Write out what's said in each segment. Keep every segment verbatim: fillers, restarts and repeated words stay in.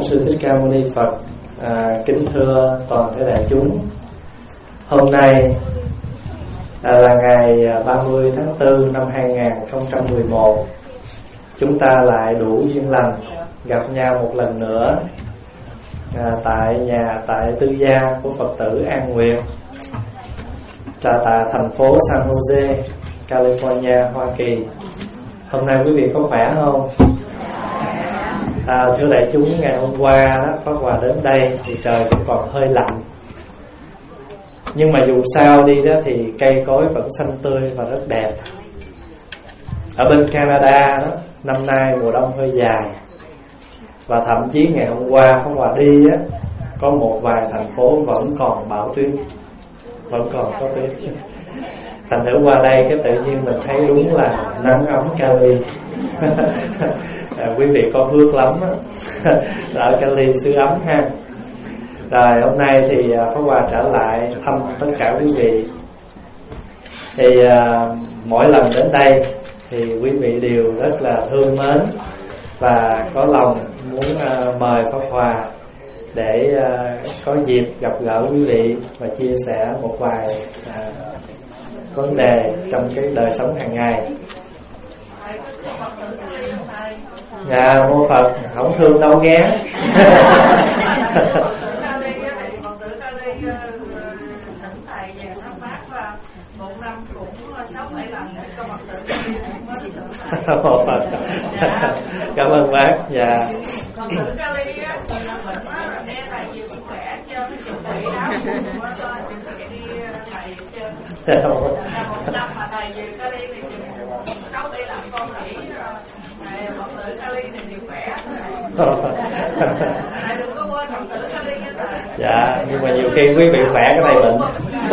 Bổn Sư Thích Ca Mâu Ni Phật. à, Kính thưa toàn thể đại chúng, hôm nay à, là ngày ba mươi tháng tư năm hai nghìn không trăm mười một. Chúng ta lại đủ duyên lành gặp nhau một lần nữa à, tại nhà, tại tư gia của Phật tử An Nguyệt, tại thành phố San Jose, California, Hoa Kỳ. Hôm nay quý vị có khỏe không? À, thưa đại chúng, ngày hôm qua đó, Pháp Hòa đến đây thì trời cũng còn hơi lạnh, nhưng mà dù sao đi đó thì cây cối vẫn xanh tươi và rất đẹp. Ở bên Canada đó, năm nay mùa đông hơi dài, và thậm chí ngày hôm qua Pháp Hòa đi á, có một vài thành phố vẫn còn bão tuyết, vẫn còn có tuyết. Thành thử qua đây cái tự nhiên mình thấy đúng là nắng ấm Cali. à, quý vị có phước lắm á. Ở Cali xứ ấm ha. Rồi hôm nay thì Pháp Hòa trở lại thăm tất cả quý vị. Thì à, mỗi lần đến đây thì quý vị đều rất là thương mến và có lòng muốn à, mời Pháp Hòa để à, có dịp gặp gỡ quý vị và chia sẻ một vài à, vấn đề trong cái đời sống hàng ngày. Dạ, mô Phật, không thương đâu nghe. Mô Phật. Cảm ơn bác. Dạ. Còn thử Cali á, mình á, nghe thầy nhiều cũng khỏe chứ, chuẩn bị áo cũng cho đi thầy chứ. Một năm mà thầy về Cali thì sáu tỷ làm con nghỉ rồi. Thầy Phật tử Cali thì nhiều khỏe. Thầy đừng có quên Phật tử Cali nha thầy. Dạ, nhưng mà nhiều khi quý vị khỏe cái này bệnh.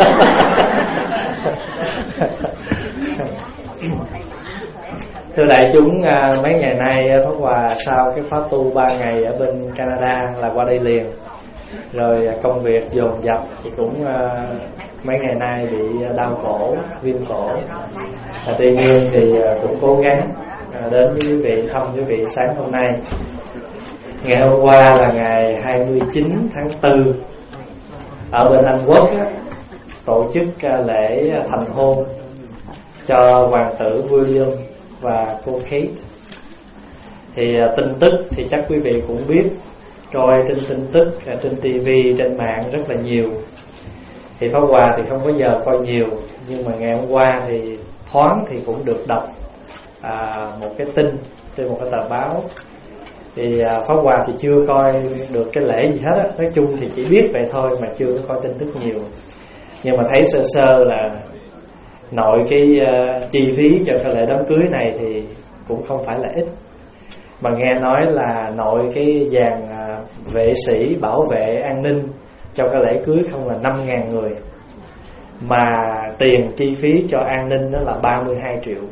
Thưa đại chúng, mấy ngày nay Pháp Hòa sau cái khóa tu ba ngày ở bên Canada là qua đây liền. Rồi công việc dồn dập thì cũng mấy ngày nay bị đau cổ, viêm cổ. à, Tuy nhiên thì cũng cố gắng đến với quý vị, thăm quý vị sáng hôm nay. Ngày hôm qua là ngày hai mươi chín tháng tư, ở bên Anh Quốc á, tổ chức lễ thành hôn cho hoàng tử William và cô Kate. Thì tin tức thì chắc quý vị cũng biết, coi trên tin tức, trên tivi, trên mạng rất là nhiều. Thì Pháp Hòa thì không có giờ coi nhiều, nhưng mà ngày hôm qua thì thoáng thì cũng được đọc à, một cái tin trên một cái tờ báo. Thì à, Pháp Hòa thì chưa coi được cái lễ gì hết á, nói chung thì chỉ biết vậy thôi mà chưa có coi tin tức nhiều. Nhưng mà thấy sơ sơ là nội cái uh, chi phí cho cái lễ đám cưới này thì cũng không phải là ít. Mà nghe nói là nội cái dàn uh, vệ sĩ bảo vệ an ninh cho cái lễ cưới không là năm ngàn người, mà tiền chi phí cho an ninh đó là ba mươi hai triệu.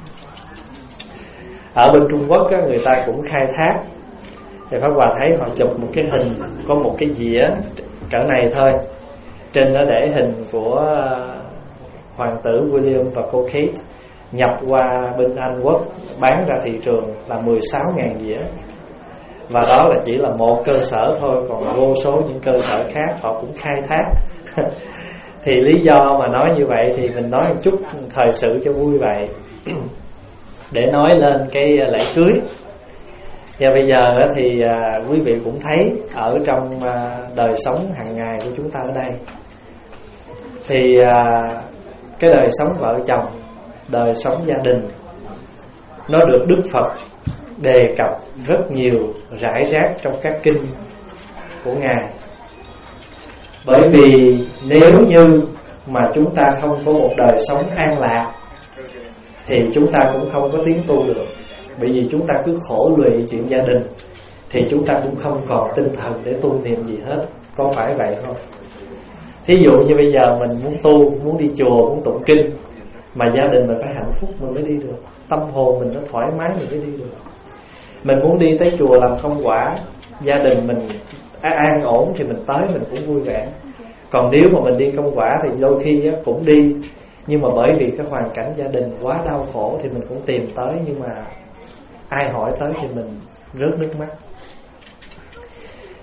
Ở bên Trung Quốc á, người ta cũng khai thác. Thì Pháp Hòa thấy họ chụp một cái hình, có một cái dĩa cỡ này thôi, trên đó để hình của uh, hoàng tử William và cô Kate nhập qua bên Anh Quốc, bán ra thị trường là mười sáu ngàn dĩa. Và đó là chỉ là một cơ sở thôi, còn vô số những cơ sở khác họ cũng khai thác. Thì lý do mà nói như vậy thì mình nói một chút thời sự cho vui vậy. Để nói lên cái lễ cưới. Và bây giờ thì quý vị cũng thấy ở trong đời sống hàng ngày của chúng ta ở đây, thì cái đời sống vợ chồng, đời sống gia đình, nó được Đức Phật đề cập rất nhiều, rải rác trong các kinh của Ngài. Bởi vì nếu như mà chúng ta không có một đời sống an lạc thì chúng ta cũng không có tiến tu được. Bởi vì chúng ta cứ khổ lụy chuyện gia đình thì chúng ta cũng không còn tinh thần để tu niệm gì hết. Có phải vậy không? Thí dụ như bây giờ mình muốn tu, muốn đi chùa, muốn tụng kinh, mà gia đình mình phải hạnh phúc mình mới đi được, tâm hồn mình nó thoải mái mình mới đi được. Mình muốn đi tới chùa làm công quả, gia đình mình an ổn thì mình tới mình cũng vui vẻ. Còn nếu mà mình đi công quả thì đôi khi cũng đi, nhưng mà bởi vì cái hoàn cảnh gia đình quá đau khổ thì mình cũng tìm tới, nhưng mà ai hỏi tới thì mình rớt nước mắt.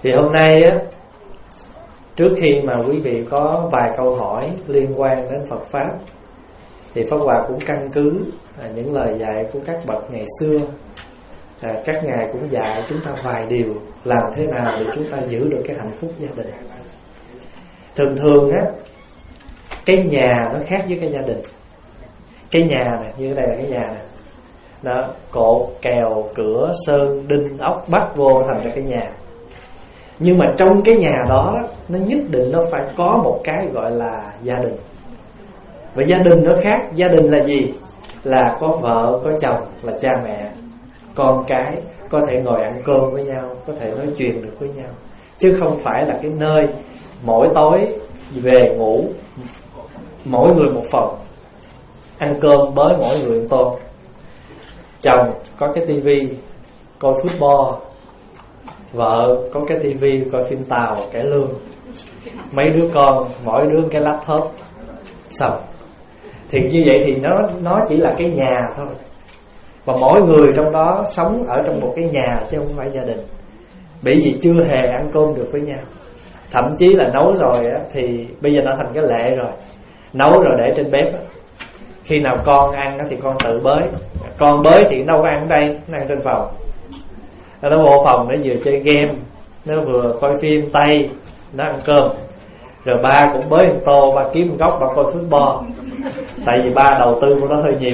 Thì hôm nay á, trước khi mà quý vị có vài câu hỏi liên quan đến Phật Pháp, thì Pháp Hòa cũng căn cứ à, những lời dạy của các bậc ngày xưa. à, Các ngài cũng dạy chúng ta vài điều làm thế nào để chúng ta giữ được cái hạnh phúc gia đình. Thường thường á, cái nhà nó khác với cái gia đình. Cái nhà này, như đây là cái nhà này đó, cột, kèo, cửa, sơn, đinh, ốc bắt vô thành ra cái nhà. Nhưng mà trong cái nhà đó, nó nhất định nó phải có một cái gọi là gia đình. Và gia đình nó khác. Gia đình là gì? Là có vợ, có chồng, là cha mẹ, con cái, có thể ngồi ăn cơm với nhau, có thể nói chuyện được với nhau. Chứ không phải là cái nơi mỗi tối về ngủ mỗi người một phòng, ăn cơm bới mỗi người một tô. Chồng có cái tivi coi football, vợ có cái tivi coi phim Tàu, cải lương, mấy đứa con mỗi đứa cái laptop xong. Thì như vậy thì nó nó chỉ là cái nhà thôi. Và mỗi người trong đó sống ở trong một cái nhà chứ không phải gia đình. Bởi vì chưa hề ăn cơm được với nhau. Thậm chí là nấu rồi á, thì bây giờ nó thành cái lệ rồi. Nấu rồi để trên bếp á. Khi nào con ăn á, thì con tự bới. Con bới thì đâu có ăn ở đây, nó ăn trên phòng. Nó vô phòng nó vừa chơi game, nó vừa coi phim Tây, nó ăn cơm. Rồi ba cũng bới một tô, ba kiếm một góc, ba coi football. Tại vì ba đầu tư của nó hơi nhiều.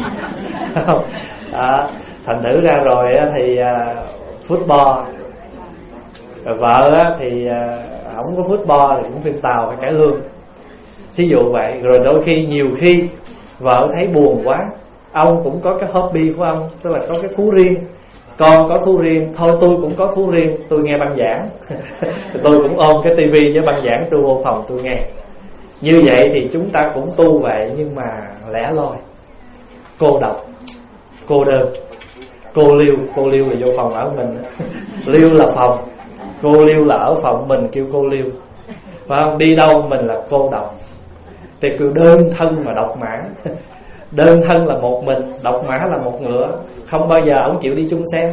Đó, thành thử ra rồi thì uh, football. Rồi vợ á, thì uh, không có football thì cũng phim Tàu hay cải lương. Thí dụ vậy. Rồi đôi khi, nhiều khi vợ thấy buồn quá, ông cũng có cái hobby của ông, tức là có cái thú riêng. Con có thú riêng, thôi tôi cũng có thú riêng, tôi nghe băng giảng. Tôi cũng ôm cái tivi với băng giảng, tôi vô phòng tôi nghe. Như vậy thì chúng ta cũng tu vậy, nhưng mà lẻ loi, cô độc, cô đơn. Cô liêu, cô liêu là vô phòng ở mình. Liêu là phòng, cô liêu là ở phòng mình, kêu cô liêu. Phải không? Đi đâu mình là cô độc. Thì kêu đơn thân mà độc mã. Đơn thân là một mình, độc mã là một ngựa. Không bao giờ ông chịu đi chung xe.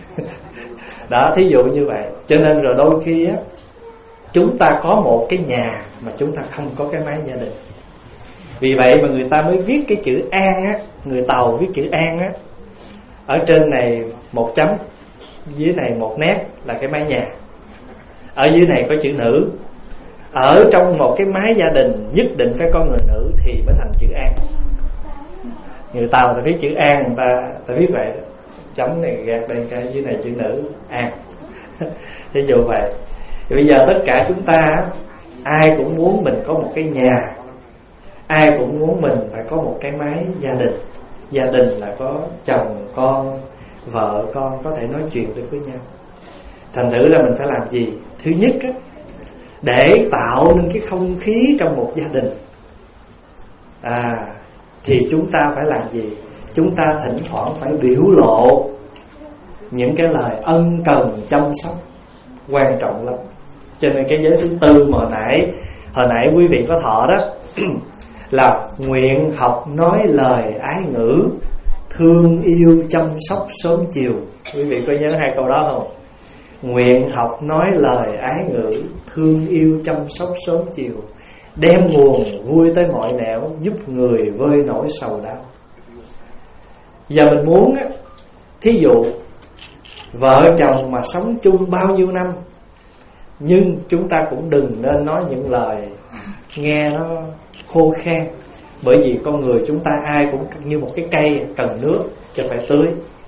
Đó, thí dụ như vậy. Cho nên rồi đôi khi á, chúng ta có một cái nhà mà chúng ta không có cái mái gia đình. Vì vậy mà người ta mới viết cái chữ An á. Người Tàu viết chữ An á, ở trên này một chấm, dưới này một nét là cái mái nhà. Ở dưới này có chữ nữ. Ở trong một cái mái gia đình nhất định phải có người nữ thì mới thành chữ An. Người Tàu ta viết chữ An, người ta, ta viết vậy. Chấm này gạt đây, cái dưới này chữ nữ An. Thí dụ vậy. Thì bây giờ tất cả chúng ta, ai cũng muốn mình có một cái nhà, ai cũng muốn mình phải có một cái mái gia đình. Gia đình là có chồng, con, vợ, con có thể nói chuyện được với nhau. Thành thử ra mình phải làm gì? Thứ nhất á, để tạo nên cái không khí trong một gia đình à, thì chúng ta phải làm gì? Chúng ta thỉnh thoảng phải biểu lộ những cái lời ân cần chăm sóc, quan trọng lắm. Cho nên cái giới thứ tư mà hồi nãy Hồi nãy quý vị có thọ đó là nguyện học nói lời ái ngữ, thương yêu chăm sóc sớm chiều. Quý vị có nhớ hai câu đó không? Nguyện học nói lời ái ngữ, thương yêu chăm sóc sớm chiều, đem nguồn vui tới mọi nẻo, giúp người vơi nỗi sầu đau. Giờ mình muốn á, thí dụ vợ chồng mà sống chung bao nhiêu năm, nhưng chúng ta cũng đừng nên nói những lời nghe nó khô khan. Bởi vì con người chúng ta ai cũng như một cái cây cần nước cho phải tưới.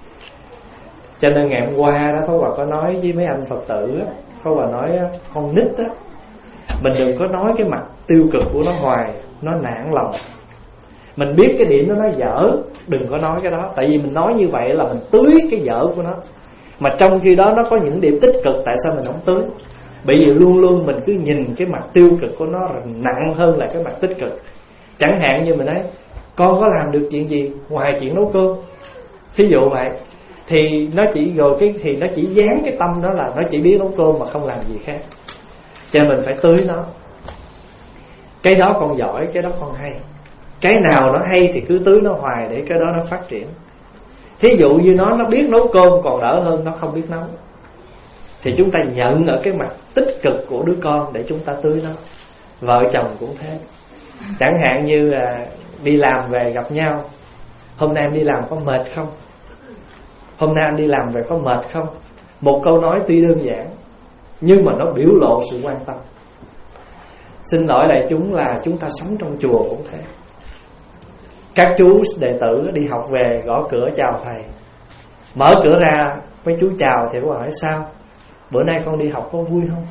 Cho nên ngày hôm qua đó Pháp Hòa có nói với mấy anh Phật tử á, Pháp Hòa nói con nít á, mình đừng có nói cái mặt tiêu cực của nó hoài, nó nản lòng. Mình biết cái điểm đó nó dở, đừng có nói cái đó. Tại vì mình nói như vậy là mình tưới cái dở của nó. Mà trong khi đó nó có những điểm tích cực, tại sao mình không tưới? Bởi vì luôn luôn mình cứ nhìn cái mặt tiêu cực của nó nặng hơn là cái mặt tích cực. Chẳng hạn như mình nói con có làm được chuyện gì ngoài chuyện nấu cơm, thí dụ vậy, thì nó chỉ rồi cái thì nó chỉ dán cái tâm đó là nó chỉ biết nấu cơm mà không làm gì khác. Cho nên mình phải tưới nó. Cái đó con giỏi, cái đó con hay. Cái nào nó hay thì cứ tưới nó hoài để cái đó nó phát triển. Thí dụ như nó nó biết nấu cơm còn đỡ hơn nó không biết nấu. thì chúng ta nhận ở cái mặt tích cực của đứa con để chúng ta tưới nó. Vợ chồng cũng thế. Chẳng hạn như là đi làm về gặp nhau, hôm nay em đi làm có mệt không? Hôm nay anh đi làm về có mệt không? Một câu nói tuy đơn giản nhưng mà nó biểu lộ sự quan tâm. Xin lỗi đại chúng là chúng ta sống trong chùa cũng thế. Các chú đệ tử đi học về gõ cửa chào thầy. Mở cửa ra mấy chú chào thì có hỏi sao? Bữa nay con đi học có vui không?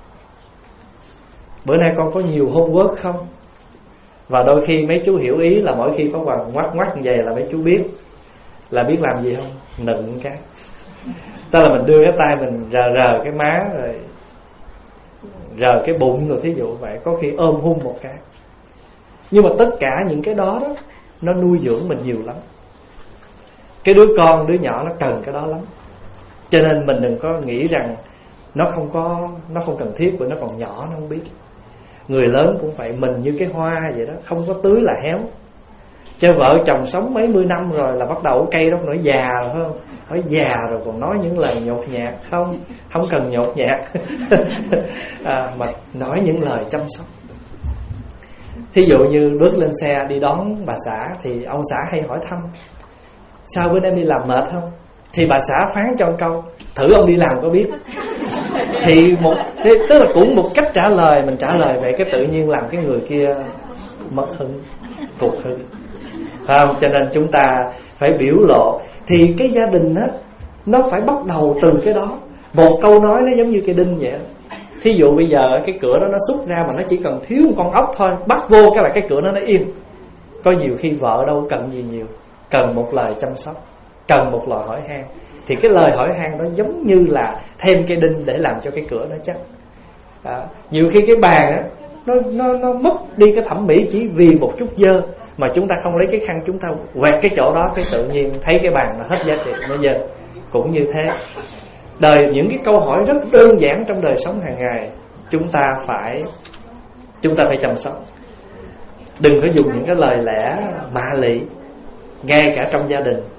Bữa nay con có nhiều homework không? Và đôi khi mấy chú hiểu ý là mỗi khi có hoàng ngoắt ngoắt như vậy là mấy chú biết là biết làm gì không? Nựng cái. Tức là mình đưa cái tay mình rờ rờ cái má rồi rờ cái bụng rồi thí dụ vậy, có khi ôm hung một cái. Nhưng mà tất cả những cái đó đó nó nuôi dưỡng mình nhiều lắm. Cái đứa con, đứa nhỏ nó cần cái đó lắm. Cho nên mình đừng có nghĩ rằng nó không có, nó không cần thiết, bởi nó còn nhỏ nó không biết. Người lớn cũng vậy, mình như cái hoa vậy đó, không có tưới là héo. Cho vợ chồng sống mấy mươi năm rồi là bắt đầu cây đó nổi già rồi, phải không? Nói già rồi còn nói những lời nhột nhạt. Không, không cần nhột nhạt. à, Mà nói những lời chăm sóc. Thí dụ như bước lên xe đi đón bà xã thì ông xã hay hỏi thăm: sao bữa nay em đi làm mệt không? Thì bà xã phán cho một câu: thử ông đi làm có biết. Thì một thì, tức là cũng một cách trả lời, mình trả lời vậy cái tự nhiên làm cái người kia mất hứng, tụt hứng. Không, cho nên chúng ta phải biểu lộ. Thì cái gia đình á, nó phải bắt đầu từ cái đó. Một câu nói nó giống như cái đinh vậy. Thí dụ bây giờ cái cửa đó nó xúc ra mà nó chỉ cần thiếu một con ốc thôi, bắt vô cái là cái cửa đó nó im. Có nhiều khi vợ đâu cần gì nhiều, cần một lời chăm sóc, cần một lời hỏi han. Thì cái lời hỏi han đó giống như là thêm cái đinh để làm cho cái cửa nó chắc. à, Nhiều khi cái bàn á, nó, nó, nó mất đi cái thẩm mỹ chỉ vì một chút dơ, mà chúng ta không lấy cái khăn chúng ta quẹt cái chỗ đó, cái tự nhiên thấy cái bàn nó hết giá trị, nó dơ. Cũng như thế, đời những cái câu hỏi rất đơn giản trong đời sống hàng ngày chúng ta phải chúng ta phải chăm sóc. Đừng có dùng những cái lời lẽ mạ lị ngay cả trong gia đình.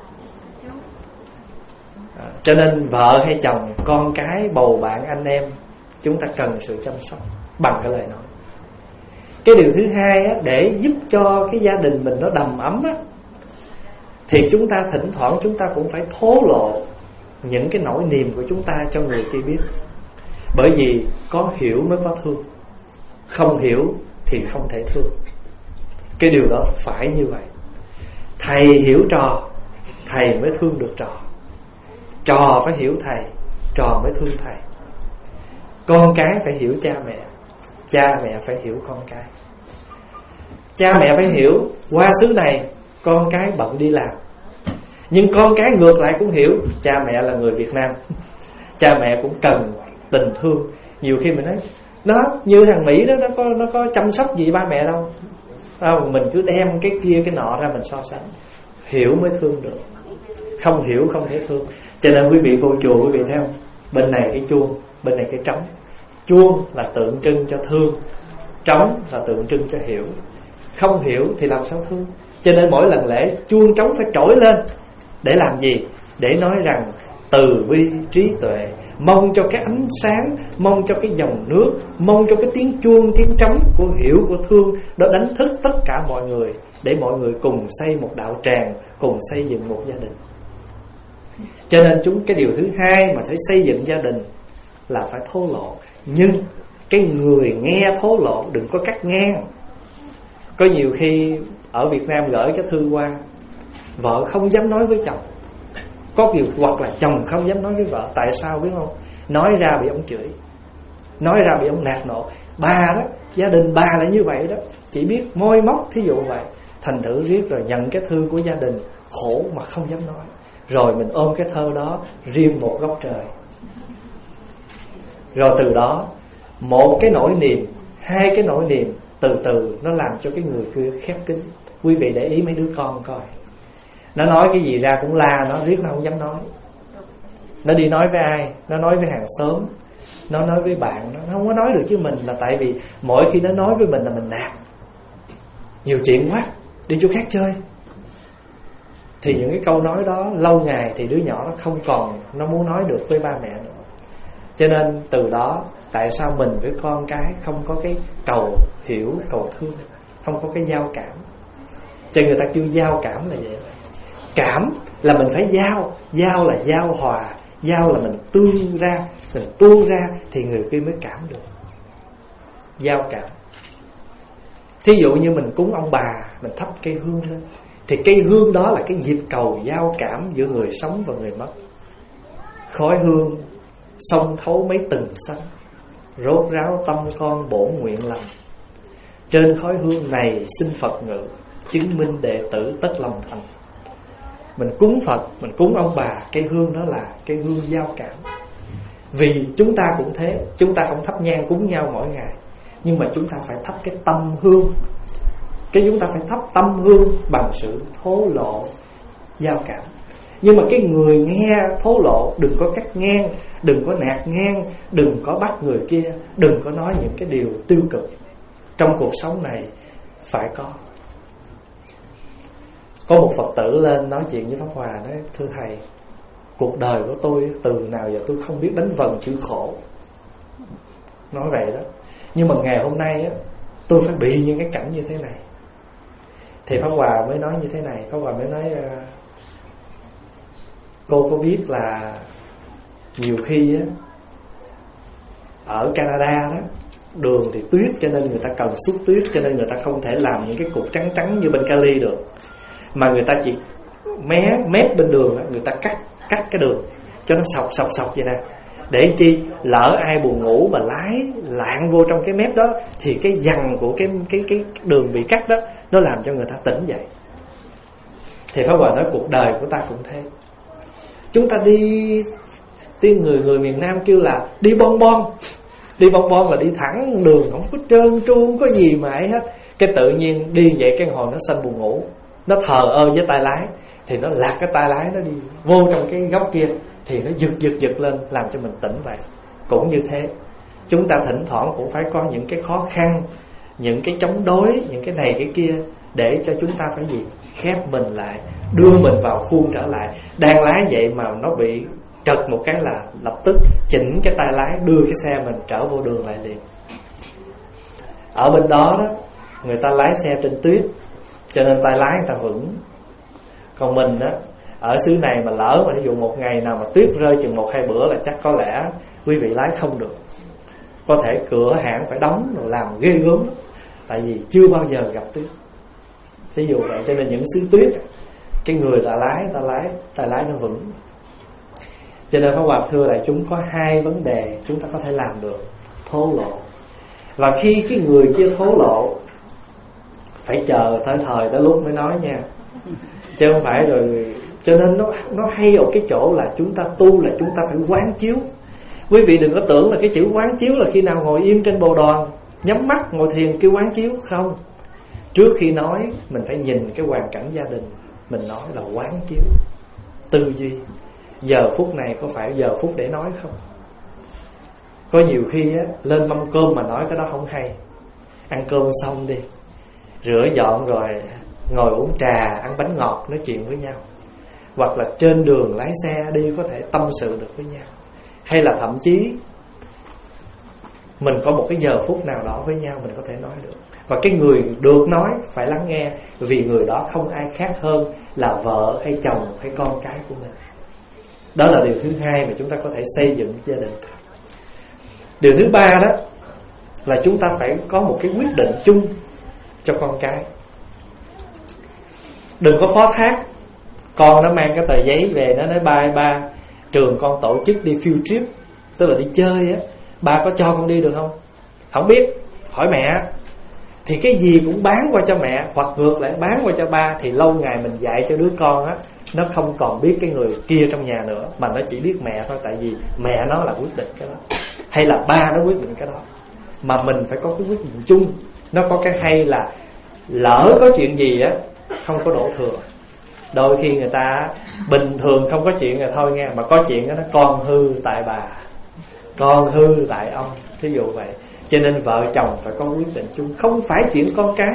à, Cho nên vợ hay chồng, con cái, bầu bạn, anh em, chúng ta cần sự chăm sóc bằng cái lời nói. Cái điều thứ hai á, để giúp cho cái gia đình mình nó đầm ấm á, thì chúng ta thỉnh thoảng chúng ta cũng phải thổ lộ những cái nỗi niềm của chúng ta cho người kia biết. Bởi vì có hiểu mới có thương, không hiểu thì không thể thương. Cái điều đó phải như vậy. Thầy hiểu trò, thầy mới thương được trò. Trò phải hiểu thầy, trò mới thương thầy. Con cái phải hiểu cha mẹ, cha mẹ phải hiểu con cái. Cha mẹ phải hiểu qua xứ này con cái bận đi làm, nhưng con cái ngược lại cũng hiểu cha mẹ là người Việt Nam. Cha mẹ cũng cần tình thương. Nhiều khi mình nói nó như thằng Mỹ đó, nó có nó có chăm sóc gì ba mẹ đâu. Không, mình cứ đem cái kia cái nọ ra mình so sánh. Hiểu mới thương được, không hiểu không thể thương. Cho nên quý vị vô chùa, quý vị thấy không? Bên này cái chuông, bên này cái trống. Chuông là tượng trưng cho thương, trống là tượng trưng cho hiểu. Không hiểu thì làm sao thương. Cho nên mỗi lần lễ chuông trống phải trỗi lên. Để làm gì? Để nói rằng từ bi trí tuệ, mong cho cái ánh sáng, mong cho cái dòng nước, mong cho cái tiếng chuông, tiếng trống của hiểu, của thương, đó đánh thức tất cả mọi người, để mọi người cùng xây một đạo tràng, cùng xây dựng một gia đình. Cho nên chúng cái điều thứ hai mà phải xây dựng gia đình là phải thổ lộ. Nhưng cái người nghe thổ lộ đừng có cắt ngang. Có nhiều khi ở Việt Nam gửi cái thư qua, vợ không dám nói với chồng. Có kiểu hoặc là chồng không dám nói với vợ. Tại sao biết không? Nói ra bị ông chửi, nói ra bị ông nạt nộ. Bà đó, gia đình bà là như vậy đó, chỉ biết môi móc thí dụ vậy. Thành thử riết rồi nhận cái thư của gia đình khổ mà không dám nói. Rồi mình ôm cái thơ đó riêng một góc trời. Rồi từ đó một cái nỗi niềm, hai cái nỗi niềm, từ từ nó làm cho cái người kia khép kín. Quý vị để ý mấy đứa con coi, nó nói cái gì ra cũng la, nó riết nó không dám nói. Nó đi nói với ai? Nó nói với hàng xóm, nó nói với bạn, nó không có nói được chứ mình. Là tại vì mỗi khi nó nói với mình là mình nạt, nhiều chuyện quá, đi chỗ khác chơi. Thì những cái câu nói đó lâu ngày thì đứa nhỏ nó không còn, nó muốn nói được với ba mẹ nữa. Cho nên từ đó tại sao mình với con cái không có cái cầu hiểu, cầu thương, không có cái giao cảm. Cho người ta kêu giao cảm là vậy. Cảm là mình phải giao, giao là giao hòa, giao là mình tương ra, mình tuôn ra thì người kia mới cảm được. Giao cảm. Thí dụ như mình cúng ông bà, mình thắp cây hương lên, thì cây hương đó là cái nhịp cầu giao cảm giữa người sống và người mất. Khói hương xông thấu mấy tầng xanh, rốt ráo tâm con bổn nguyện lành. Trên khói hương này xin Phật ngự, chứng minh đệ tử tất lòng thành. Mình cúng Phật, mình cúng ông bà, cây hương đó là cây hương giao cảm. Vì chúng ta cũng thế, chúng ta không thắp nhang cúng nhau mỗi ngày, nhưng mà chúng ta phải thắp cái tâm hương. Cái chúng ta phải thắp tâm hương bằng sự thố lộ giao cảm. Nhưng mà cái người nghe thố lộ đừng có cắt ngang, đừng có nạt ngang, đừng có bắt người kia, đừng có nói những cái điều tiêu cực. Trong cuộc sống này phải có. Có một Phật tử lên nói chuyện với Pháp Hòa, nói: thưa thầy, cuộc đời của tôi từ nào giờ tôi không biết đánh vần chữ khổ. Nói vậy đó. Nhưng mà ngày hôm nay á, tôi phải bị những cái cảnh như thế này. Thì Pháp Hòa mới nói như thế này. Pháp Hòa mới nói: cô có biết là nhiều khi á, ở Canada đó, đường thì tuyết, cho nên người ta cần xúc tuyết, cho nên người ta không thể làm những cái cục trắng trắng như bên Cali được, mà người ta chỉ mé mép bên đường đó, người ta cắt cắt cái đường cho nó sọc sọc sọc vậy nè, để chi lỡ ai buồn ngủ mà lái lạng vô trong cái mép đó thì cái dằn của cái cái cái đường bị cắt đó nó làm cho người ta tỉnh dậy. Thì Pháp Hòa nói cuộc đời của ta cũng thế. Chúng ta đi, tiếng người người miền Nam kêu là đi bon bon. Đi bon bon là đi thẳng đường, không có trơn tru, không có gì mà ấy hết. Cái tự nhiên đi vậy cái hồi nó sanh buồn ngủ, nó thờ ơ với tay lái, thì nó lạc cái tay lái nó đi vô trong cái góc kia, thì nó giật giật giật lên làm cho mình tỉnh vậy. Cũng như thế, chúng ta thỉnh thoảng cũng phải có những cái khó khăn, những cái chống đối, những cái này cái kia, để cho chúng ta phải gì? Khép mình lại, đưa mình vào khuôn trở lại. Đang lái vậy mà nó bị trật một cái là lập tức chỉnh cái tay lái, đưa cái xe mình trở vô đường lại liền. Ở bên đó đó, người ta lái xe trên tuyết, cho nên tay lái người ta vững. Còn mình á, ở xứ này mà lỡ mà ví dụ một ngày nào mà tuyết rơi chừng một hai bữa là chắc có lẽ quý vị lái không được. Có thể cửa hãng phải đóng rồi làm ghê gớm, tại vì chưa bao giờ gặp tuyết. Thí dụ vậy, cho nên những xứ tuyết, cái người ta lái, ta lái, tay lái nó vững. Cho nên Pháp Hòa thưa đại chúng, có hai vấn đề chúng ta có thể làm được: thố lộ. Và khi cái người kia thố lộ, phải chờ tới thời tới lúc mới nói nha, chứ không phải rồi. Cho nên nó nó hay ở cái chỗ là chúng ta tu là chúng ta phải quán chiếu. Quý vị đừng có tưởng là cái chữ quán chiếu là khi nào ngồi yên trên bồ đoàn nhắm mắt ngồi thiền kêu quán chiếu. Không. Trước khi nói mình phải nhìn cái hoàn cảnh gia đình, mình nói là quán chiếu, tư duy. Giờ phút này có phải giờ phút để nói không? Có nhiều khi á, lên mâm cơm mà nói cái đó không hay. Ăn cơm xong đi, rửa dọn rồi ngồi uống trà, ăn bánh ngọt, nói chuyện với nhau. Hoặc là trên đường lái xe đi có thể tâm sự được với nhau. Hay là thậm chí mình có một cái giờ phút nào đó với nhau mình có thể nói được. Và cái người được nói phải lắng nghe, vì người đó không ai khác hơn là vợ hay chồng hay con cái của mình. Đó là điều thứ hai mà chúng ta có thể xây dựng gia đình. Điều thứ ba đó là chúng ta phải có một cái quyết định chung cho con cái. Đừng có phó thác. Con nó mang cái tờ giấy về, nó nói ba ba, trường con tổ chức đi field trip, tức là đi chơi á, ba có cho con đi được không? Không biết, hỏi mẹ. Thì cái gì cũng bán qua cho mẹ, hoặc ngược lại bán qua cho ba, thì lâu ngày mình dạy cho đứa con á, nó không còn biết cái người kia trong nhà nữa, mà nó chỉ biết mẹ thôi. Tại vì mẹ nó là quyết định cái đó, hay là ba nó quyết định cái đó. Mà mình phải có cái quyết định chung. Nó có cái hay là lỡ có chuyện gì á, không có đổ thừa. Đôi khi người ta bình thường không có chuyện rồi thôi nghe, mà có chuyện đó, nó con hư tại bà, con hư tại ông, thí dụ vậy. Cho nên vợ chồng phải có quyết định chung, không phải chuyện con cái.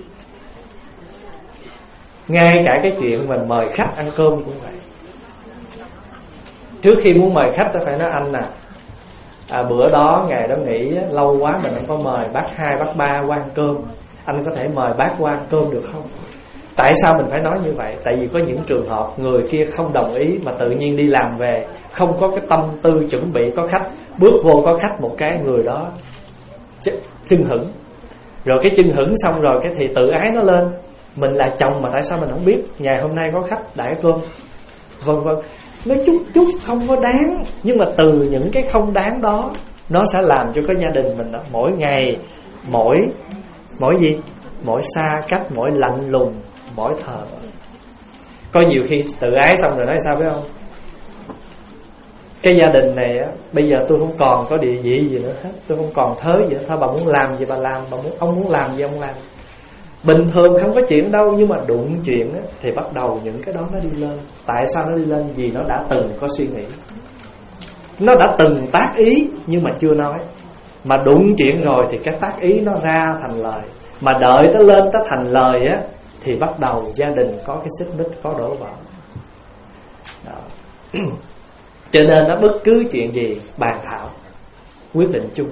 Ngay cả cái chuyện mình mời khách ăn cơm cũng vậy. Trước khi muốn mời khách ta phải nói: anh nè, à, bữa đó ngày đó nghỉ lâu quá mình không có mời bác hai bác ba qua ăn cơm, anh có thể mời bác qua ăn cơm được không? Tại sao mình phải nói như vậy? Tại vì có những trường hợp người kia không đồng ý mà tự nhiên đi làm về, không có cái tâm tư chuẩn bị có khách, bước vô có khách một cái người đó chưng hửng. Rồi cái chưng hửng xong rồi cái thì tự ái nó lên. Mình là chồng mà tại sao mình không biết ngày hôm nay có khách đãi cơm, vân vân. Nói chút chút không có đáng, nhưng mà từ những cái không đáng đó nó sẽ làm cho cái gia đình mình đó, mỗi ngày mỗi mỗi gì mỗi xa cách, mỗi lạnh lùng, mỗi thờ. Có nhiều khi tự ái xong rồi nói sao biết không? Cái gia đình này á, bây giờ tôi không còn có địa vị gì nữa hết, tôi không còn thớ gì nữa. Thôi bà muốn làm gì bà làm, bà muốn ông muốn làm gì ông làm. Bình thường không có chuyện đâu, nhưng mà đụng chuyện á, thì bắt đầu những cái đó nó đi lên. Tại sao nó đi lên? Vì nó đã từng có suy nghĩ, nó đã từng tác ý nhưng mà chưa nói. Mà đụng chuyện rồi thì cái tác ý nó ra thành lời. Mà đợi nó lên nó thành lời á, thì bắt đầu gia đình có cái xích mích, có đổ vỡ. Đó. Cho nên nó bất cứ chuyện gì bàn thảo, quyết định chung.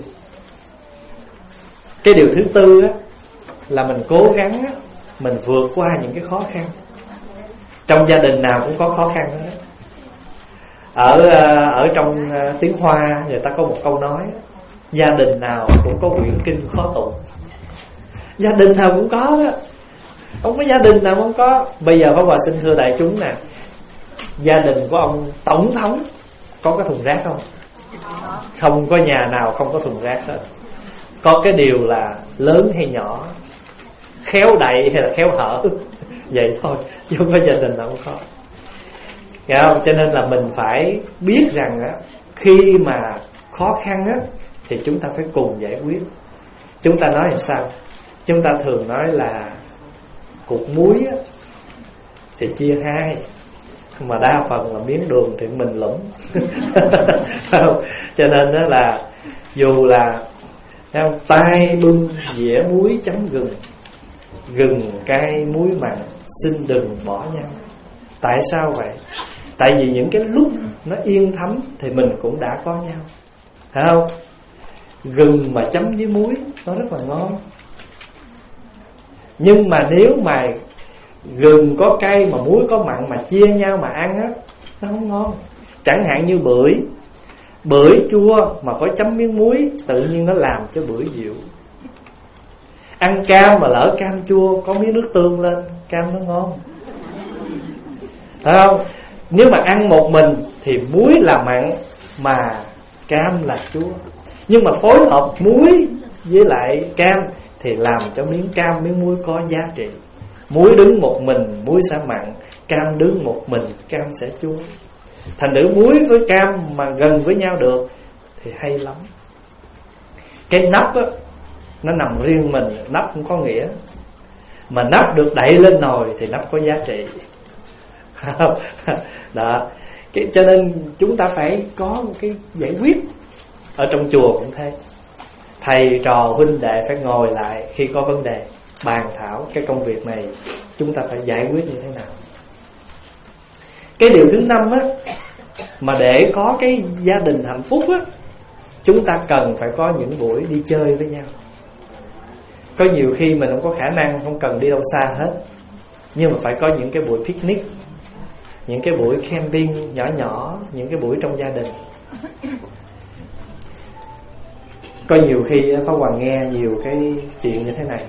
Cái điều thứ tư á, là mình cố gắng á, mình vượt qua những cái khó khăn. Trong gia đình nào cũng có khó khăn đó. Ở ở trong tiếng Hoa người ta có một câu nói: gia đình nào cũng có quyển kinh khó tụng. Gia đình nào cũng có đó, không có gia đình nào không có. Bây giờ Pháp Hòa xin thưa đại chúng nè, gia đình của ông tổng thống có cái thùng rác không? Không có nhà nào không có thùng rác hết. Có cái điều là lớn hay nhỏ, khéo đậy hay là khéo hở, vậy thôi, chứ không có gia đình nào không có. Nghe không? Cho nên là mình phải biết rằng á, khi mà khó khăn á, thì chúng ta phải cùng giải quyết. Chúng ta nói làm sao? Chúng ta thường nói là cục muối á, thì chia hai, mà đa phần là miếng đường thì mình lũng. Cho nên đó là dù là tay bưng dĩa muối chấm gừng, gừng cay muối mặn, xin đừng bỏ nhau. Tại sao vậy? Tại vì những cái lúc nó yên thấm thì mình cũng đã có nhau, phải không? Gừng mà chấm với muối nó rất là ngon. Nhưng mà nếu mà gừng có cay mà muối có mặn mà chia nhau mà ăn á, nó không ngon. Chẳng hạn như bưởi, bưởi chua mà có chấm miếng muối, tự nhiên nó làm cho bưởi dịu. Ăn cam mà lỡ cam chua có miếng nước tương lên, cam nó ngon, phải không? Nếu mà ăn một mình thì muối là mặn mà cam là chua. Nhưng mà phối hợp muối với lại cam thì làm cho miếng cam, miếng muối có giá trị. Muối đứng một mình, muối sẽ mặn. Cam đứng một mình, cam sẽ chua. Thành thử muối với cam mà gần với nhau được thì hay lắm. Cái nắp á, nó nằm riêng mình, nắp cũng có nghĩa. Mà nắp được đậy lên nồi thì nắp có giá trị. Đó. Cái, cho nên chúng ta phải có một cái giải quyết. Ở trong chùa cũng thế, thầy trò huynh đệ phải ngồi lại khi có vấn đề, bàn thảo cái công việc này chúng ta phải giải quyết như thế nào. Cái điều thứ năm á, mà để có cái gia đình hạnh phúc á, chúng ta cần phải có những buổi đi chơi với nhau. Có nhiều khi mình không có khả năng, không cần đi đâu xa hết, nhưng mà phải có những cái buổi picnic, những cái buổi camping nhỏ nhỏ, những cái buổi trong gia đình. Có nhiều khi Pháp Hòa nghe nhiều cái chuyện như thế này,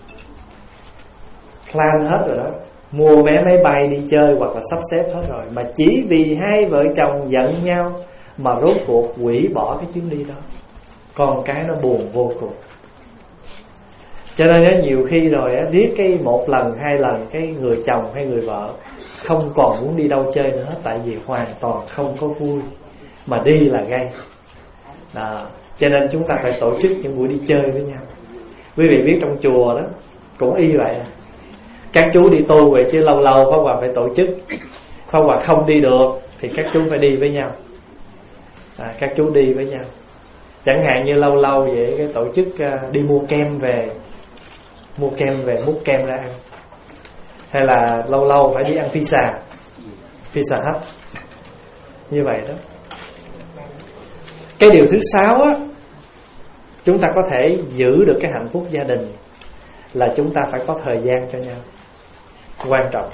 plan hết rồi đó, mua vé máy bay đi chơi hoặc là sắp xếp hết rồi, mà chỉ vì hai vợ chồng giận nhau mà rốt cuộc hủy bỏ cái chuyến đi đó. Con cái nó buồn vô cùng. Cho nên á, nhiều khi rồi á, riết cái một lần hai lần cái người chồng hay người vợ không còn muốn đi đâu chơi nữa, tại vì hoàn toàn không có vui, mà đi là gây. Đó. Cho nên chúng ta phải tổ chức những buổi đi chơi với nhau. Quý vị biết trong chùa đó cũng y vậy. Các chú đi tu vậy chứ lâu lâu Pháp Hòa phải tổ chức. Pháp Hòa không đi được thì các chú phải đi với nhau. À, các chú đi với nhau. Chẳng hạn như lâu lâu vậy cái tổ chức đi mua kem về, mua kem về múc kem ra ăn. Hay là lâu lâu phải đi ăn pizza, Pizza Hut. Như vậy đó. Cái điều thứ sáu á, chúng ta có thể giữ được cái hạnh phúc gia đình là chúng ta phải có thời gian cho nhau. Quan trọng.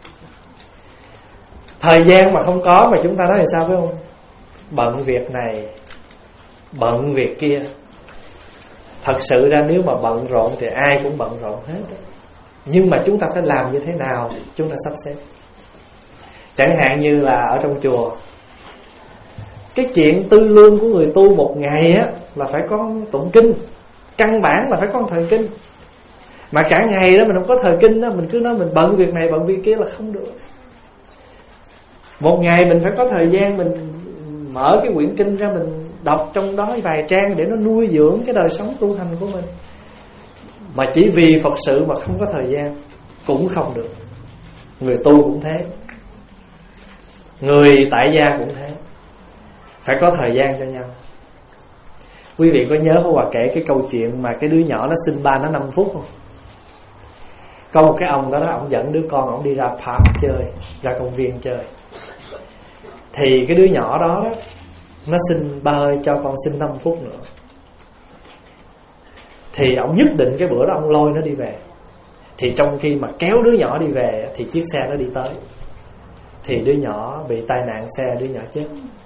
Thời gian mà không có, mà chúng ta nói là sao phải không? Bận việc này, bận việc kia. Thật sự ra nếu mà bận rộn thì ai cũng bận rộn hết. Nhưng mà chúng ta phải làm như thế nào? Chúng ta sắp xếp. Chẳng hạn như là ở trong chùa, cái chuyện tư lương của người tu một ngày á là phải có tụng kinh. Căn bản là phải có thời kinh. Mà cả ngày đó mình không có thời kinh đó, mình cứ nói mình bận việc này bận việc kia là không được. Một ngày mình phải có thời gian mình mở cái quyển kinh ra, mình đọc trong đó vài trang để nó nuôi dưỡng cái đời sống tu hành của mình. Mà chỉ vì Phật sự mà không có thời gian cũng không được. Người tu cũng thế, người tại gia cũng thế, phải có thời gian cho nhau. Quý vị có nhớ Pháp Hòa kể cái câu chuyện mà cái đứa nhỏ nó xin ba nó năm phút không? Có một cái ông đó, đó ông dẫn đứa con ông đi ra park chơi, ra công viên chơi. Thì cái đứa nhỏ đó, đó nó xin ba ơi cho con xin năm phút nữa. Thì ông nhất định cái bữa đó ông lôi nó đi về. Thì trong khi mà kéo đứa nhỏ đi về thì chiếc xe nó đi tới. Thì đứa nhỏ bị tai nạn xe, đứa nhỏ chết.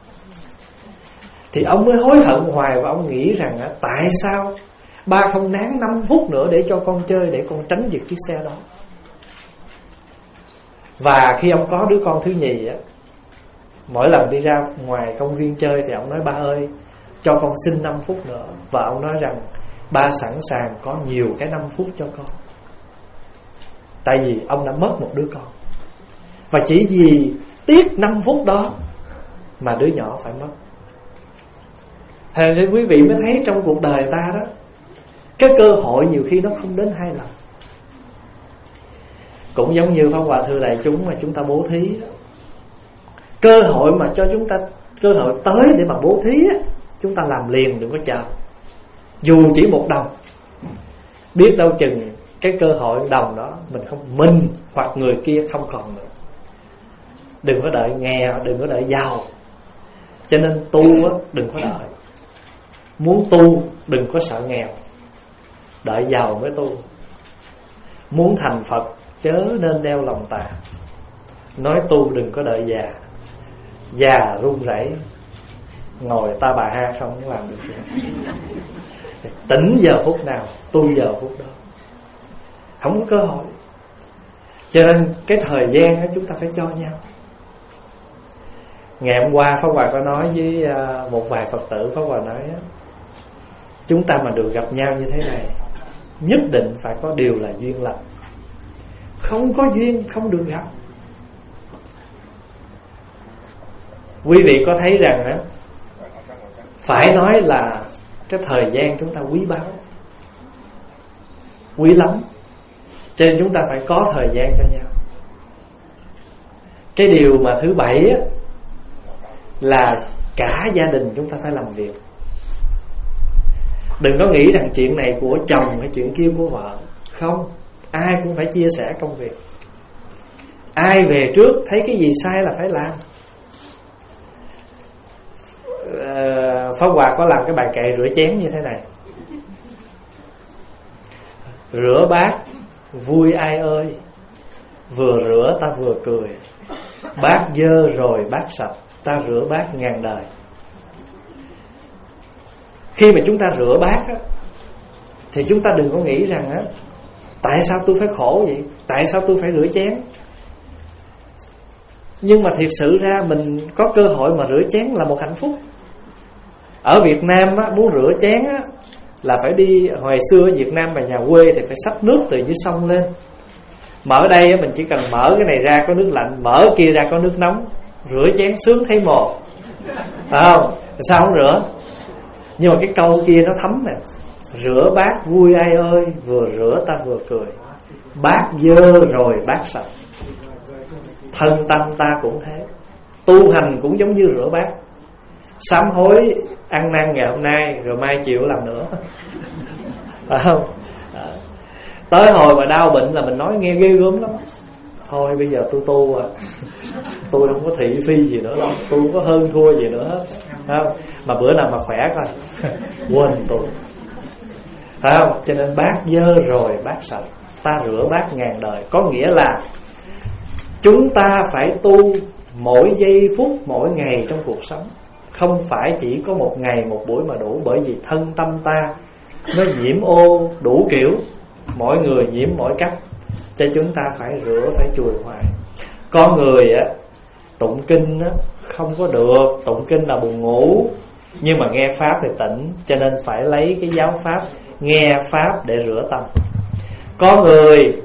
Thì ông mới hối hận hoài và ông nghĩ rằng tại sao ba không nán năm phút nữa để cho con chơi, để con tránh giật chiếc xe đó. Và khi ông có đứa con thứ nhì á, mỗi lần đi ra ngoài công viên chơi thì ông nói ba ơi cho con xin năm phút nữa. Và ông nói rằng ba sẵn sàng có nhiều cái năm phút cho con. Tại vì ông đã mất một đứa con, và chỉ vì tiếc năm phút đó mà đứa nhỏ phải mất. Thế nên quý vị mới thấy trong cuộc đời ta đó, cái cơ hội nhiều khi nó không đến hai lần. Cũng giống như Pháp Hòa thưa đại chúng mà chúng ta bố thí đó, cơ hội mà cho chúng ta, cơ hội tới để mà bố thí á, chúng ta làm liền, đừng có chờ. Dù chỉ một đồng, biết đâu chừng cái cơ hội đồng đó mình không, mình hoặc người kia không còn nữa. Đừng có đợi nghèo, đừng có đợi giàu. Cho nên tu á, đừng có đợi. Muốn tu đừng có sợ nghèo, đợi giàu mới tu. Muốn thành Phật chớ nên đeo lòng tà. Nói tu đừng có đợi già, già run rẩy ngồi ta bà ha không làm được gì. Tỉnh giờ phút nào tu giờ phút đó, không có cơ hội. Cho nên cái thời gian đó chúng ta phải cho nhau. Ngày hôm qua Pháp Hòa có nói với một vài Phật tử, Pháp Hòa nói chúng ta mà được gặp nhau như thế này, nhất định phải có điều là duyên lành. Không có duyên không được gặp. Quý vị có thấy rằng đó, phải nói là cái thời gian chúng ta quý báu, quý lắm. Cho nên chúng ta phải có thời gian cho nhau. Cái điều mà thứ bảy á, là cả gia đình chúng ta phải làm việc. Đừng có nghĩ rằng chuyện này của chồng hay chuyện kia của vợ. Không, ai cũng phải chia sẻ công việc. Ai về trước thấy cái gì sai là phải làm. Pháp Hòa có làm cái bài kệ rửa chén như thế này: rửa bát vui ai ơi, vừa rửa ta vừa cười. Bát dơ rồi bát sạch, ta rửa bát ngàn đời. Khi mà chúng ta rửa bát á, thì chúng ta đừng có nghĩ rằng á, tại sao tôi phải khổ vậy, tại sao tôi phải rửa chén. Nhưng mà thiệt sự ra mình có cơ hội mà rửa chén là một hạnh phúc. Ở Việt Nam á, muốn rửa chén á, là phải đi. Hồi xưa ở Việt Nam mà nhà quê thì phải xách nước từ dưới sông lên. Mà ở đây á, mình chỉ cần mở cái này ra có nước lạnh, mở kia ra có nước nóng, rửa chén sướng thấy mồ, phải không? Sao không rửa? Nhưng mà cái câu kia nó thấm nè: rửa bát vui ai ơi, vừa rửa ta vừa cười. Bát dơ rồi bát sạch, thân tâm ta cũng thế. Tu hành cũng giống như rửa bát. Sám hối ăn năn ngày hôm nay, rồi mai chịu làm nữa, phải không? Tới hồi mà đau bệnh là mình nói nghe ghê gớm lắm. Thôi bây giờ tôi tu à, tôi không có thị phi gì nữa đâu, tôi không có hơn thua gì nữa hết, không? Mà bữa nào mà khỏe coi quên tôi, phải không? Cho nên bát dơ rồi bát sạch, ta rửa bát ngàn đời. Có nghĩa là chúng ta phải tu mỗi giây phút, mỗi ngày trong cuộc sống. Không phải chỉ có một ngày một buổi mà đủ. Bởi vì thân tâm ta nó nhiễm ô đủ kiểu, mỗi người nhiễm mỗi cách, cho chúng ta phải rửa, phải chùi hoài. Con người á, tụng kinh á, không có được. Tụng kinh là buồn ngủ, nhưng mà nghe pháp thì tỉnh. Cho nên phải lấy cái giáo pháp, nghe pháp để rửa tâm. Có người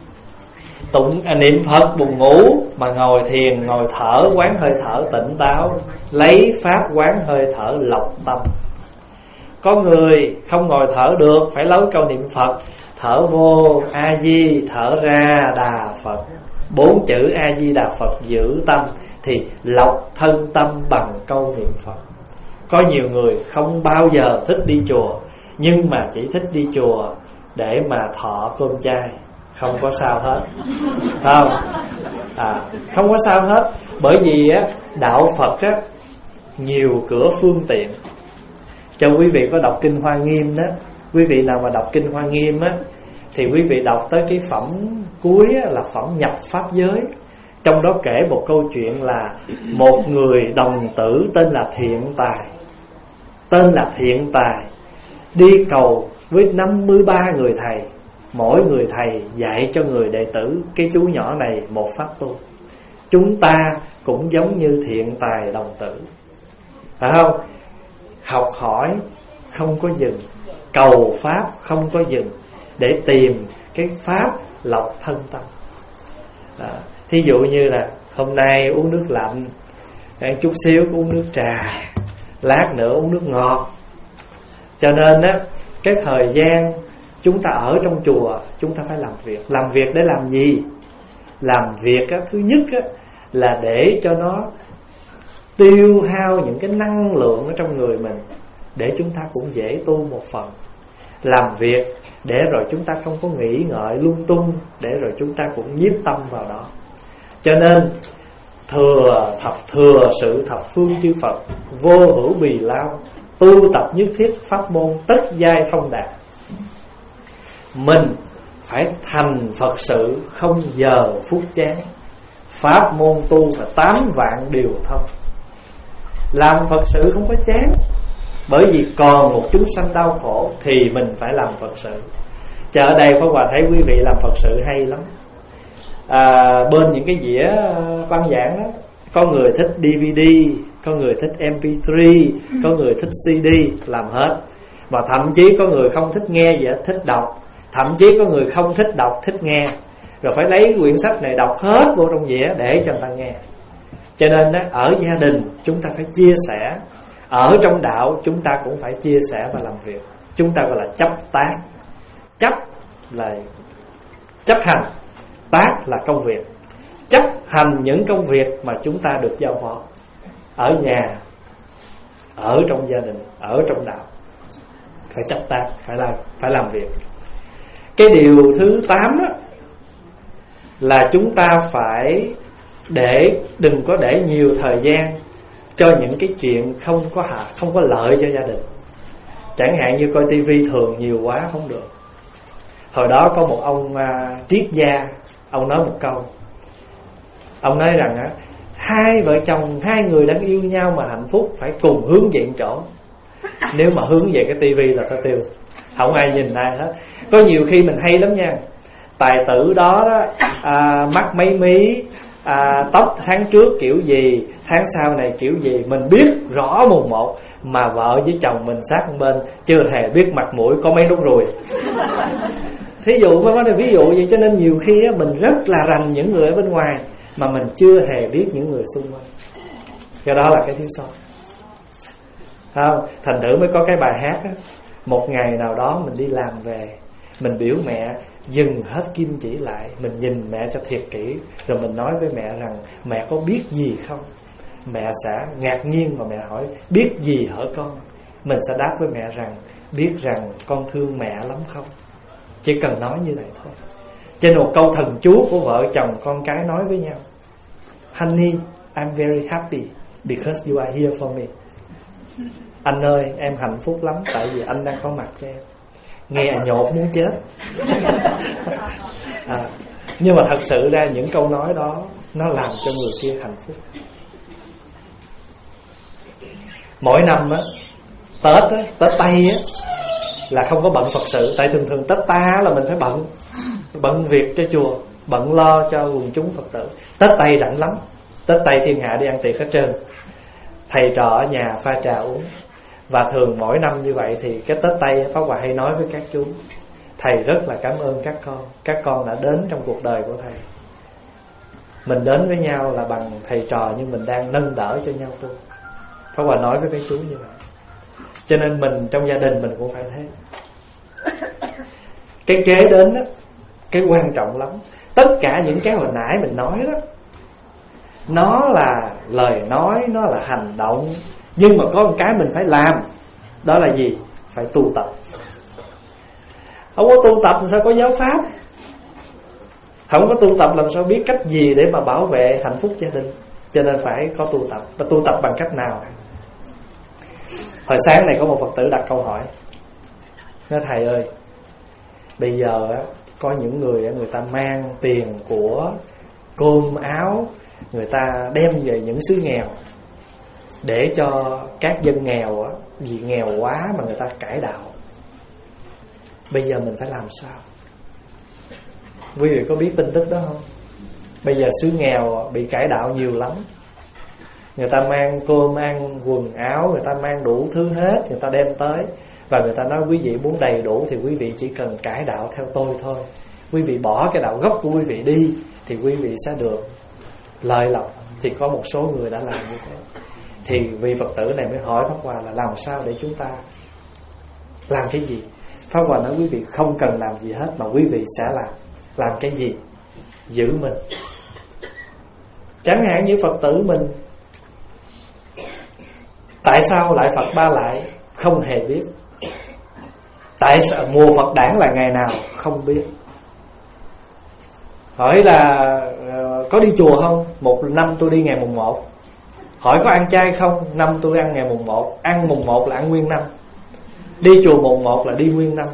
tụng à, niệm Phật buồn ngủ, mà ngồi thiền, ngồi thở, quán hơi thở tỉnh táo, lấy pháp quán hơi thở lọc tâm. Có người không ngồi thở được, phải lấy câu niệm Phật, thở vô A Di, thở ra Đà Phật, bốn chữ A Di Đà Phật giữ tâm, thì lọc thân tâm bằng câu niệm Phật. Có nhiều người không bao giờ thích đi chùa, nhưng mà chỉ thích đi chùa để mà thọ cơm chay, không có sao hết, không? À, không có sao hết. Bởi vì á, đạo Phật á, nhiều cửa phương tiện. Cho quý vị có đọc Kinh Hoa Nghiêm đó, quý vị nào mà đọc Kinh Hoa Nghiêm á, thì quý vị đọc tới cái phẩm cuối á, là phẩm nhập pháp giới. Trong đó kể một câu chuyện là một người đồng tử tên là Thiện Tài, tên là Thiện Tài đi cầu với năm mươi ba người thầy. Mỗi người thầy dạy cho người đệ tử cái chú nhỏ này một pháp tu. Chúng ta cũng giống như Thiện Tài đồng tử, phải không? Học hỏi không có dừng, cầu pháp không có dừng, để tìm cái pháp lọc thân tâm. à, Thí dụ như là hôm nay uống nước lạnh, ăn chút xíu uống nước trà, lát nữa uống nước ngọt. Cho nên á, cái thời gian chúng ta ở trong chùa, chúng ta phải làm việc. Làm việc để làm gì? Làm việc á, thứ nhất á, là để cho nó tiêu hao những cái năng lượng ở trong người mình, để chúng ta cũng dễ tu một phần. Làm việc để rồi chúng ta không có nghĩ ngợi lung tung, để rồi chúng ta cũng nhiếp tâm vào đó. Cho nên thừa thập thừa sự thập phương chư Phật, vô hữu bì lao, tu tập nhất thiết pháp môn, tất giai thông đạt. Mình phải thành Phật sự, không giờ phút chán. Pháp môn tu là tám vạn điều thông. Làm Phật sự không có chán, bởi vì còn một chúng sanh đau khổ thì mình phải làm Phật sự. Chờ ở đây Pháp Hòa thấy quý vị làm Phật sự hay lắm. à, Bên những cái dĩa băng giảng đó, có người thích đê vê đê, có người thích em pê ba, có người thích xê đê, làm hết. Mà thậm chí có người không thích nghe gì, thích đọc. Thậm chí có người không thích đọc, thích nghe. Rồi phải lấy quyển sách này đọc hết vô trong dĩa để cho người ta nghe. Cho nên á, ở gia đình chúng ta phải chia sẻ, ở trong đạo chúng ta cũng phải chia sẻ và làm việc. Chúng ta gọi là chấp tác. Chấp là chấp hành, tác là công việc. Chấp hành những công việc mà chúng ta được giao phó ở nhà, ở trong gia đình, ở trong đạo. Phải chấp tác, phải làm, phải làm việc. Cái điều thứ tám á, là chúng ta phải để đừng có để nhiều thời gian cho những cái chuyện không có hại, không có lợi cho gia đình. Chẳng hạn như coi tivi thường nhiều quá không được. Hồi đó có một ông à, triết gia, ông nói một câu. Ông nói rằng á, hai vợ chồng, hai người đang yêu nhau mà hạnh phúc phải cùng hướng về chỗ. Nếu mà hướng về cái tivi là ta tiêu, không ai nhìn ai hết. Có nhiều khi mình hay lắm nha. Tài tử đó, đó à, mắt mấy mí, à, tóc tháng trước kiểu gì, tháng sau này kiểu gì, mình biết rõ mồn một. Mà vợ với chồng mình sát một bên, chưa hề biết mặt mũi có mấy nốt ruồi. Thí dụ mới nói là ví dụ vậy. Cho nên nhiều khi á, mình rất là rành những người ở bên ngoài, mà mình chưa hề biết những người xung quanh. Cái đó là cái thiếu sót. Không? Thành thử mới có cái bài hát á, một ngày nào đó mình đi làm về, mình biểu mẹ dừng hết kim chỉ lại, mình nhìn mẹ cho thiệt kỹ, rồi mình nói với mẹ rằng mẹ có biết gì không? Mẹ sẽ ngạc nhiên và mẹ hỏi biết gì hả con? Mình sẽ đáp với mẹ rằng biết rằng con thương mẹ lắm không? Chỉ cần nói như vậy thôi. Trên một câu thần chú của vợ chồng con cái nói với nhau: Honey, I'm very happy because you are here for me. Anh ơi, em hạnh phúc lắm tại vì anh đang có mặt cho em. Nghe nhột muốn chết. à, Nhưng mà thật sự ra những câu nói đó nó làm cho người kia hạnh phúc. Mỗi năm á, Tết á, Tết Tây á là không có bận Phật sự. Tại thường thường Tết Ta là mình phải bận Bận việc cho chùa, bận lo cho quần chúng Phật tử. Tết Tây rảnh lắm. Tết Tây thiên hạ đi ăn tiệc hết trơn. Thầy trò ở nhà pha trà uống. Và thường mỗi năm như vậy thì cái Tết Tây Pháp Hòa hay nói với các chú: thầy rất là cảm ơn các con. Các con đã đến trong cuộc đời của thầy. Mình đến với nhau là bằng thầy trò, nhưng mình đang nâng đỡ cho nhau tu. Pháp Hòa nói với các chú như vậy. Cho nên mình trong gia đình mình cũng phải thế. Cái kế đến đó, cái quan trọng lắm. Tất cả những cái hồi nãy mình nói đó, nó là lời nói, nó là hành động. Nhưng mà có một cái mình phải làm. Đó là gì? Phải tu tập. Không có tu tập làm sao có giáo pháp? Không có tu tập làm sao biết cách gì để mà bảo vệ hạnh phúc gia đình? Cho nên phải có tu tập. Và tu tập bằng cách nào? Hồi sáng này có một Phật tử đặt câu hỏi. Nói thầy ơi, bây giờ có những người người ta mang tiền của, cơm áo, người ta đem về những xứ nghèo để cho các dân nghèo, vì nghèo quá mà người ta cải đạo. Bây giờ mình phải làm sao? Quý vị có biết tin tức đó không? Bây giờ xứ nghèo bị cải đạo nhiều lắm. Người ta mang cơm ăn, quần áo, người ta mang đủ thứ hết, người ta đem tới. Và người ta nói quý vị muốn đầy đủ thì quý vị chỉ cần cải đạo theo tôi thôi. Quý vị bỏ cái đạo gốc của quý vị đi thì quý vị sẽ được lợi lộc. Thì có một số người đã làm như thế. Thì vị Phật tử này mới hỏi Pháp Hòa là làm sao để chúng ta làm cái gì? Pháp Hòa nói quý vị không cần làm gì hết, mà quý vị sẽ làm. Làm cái gì? Giữ mình. Chẳng hạn như Phật tử mình, tại sao lại Phật Ba Lại? Không hề biết. Tại sao mùa Phật đản là ngày nào? Không biết. Hỏi là có đi chùa không? Một năm tôi đi ngày mùng một. Hỏi có ăn chay không? Năm tôi ăn ngày mùng một. Ăn mùng một là ăn nguyên năm. Đi chùa mùng một là đi nguyên năm.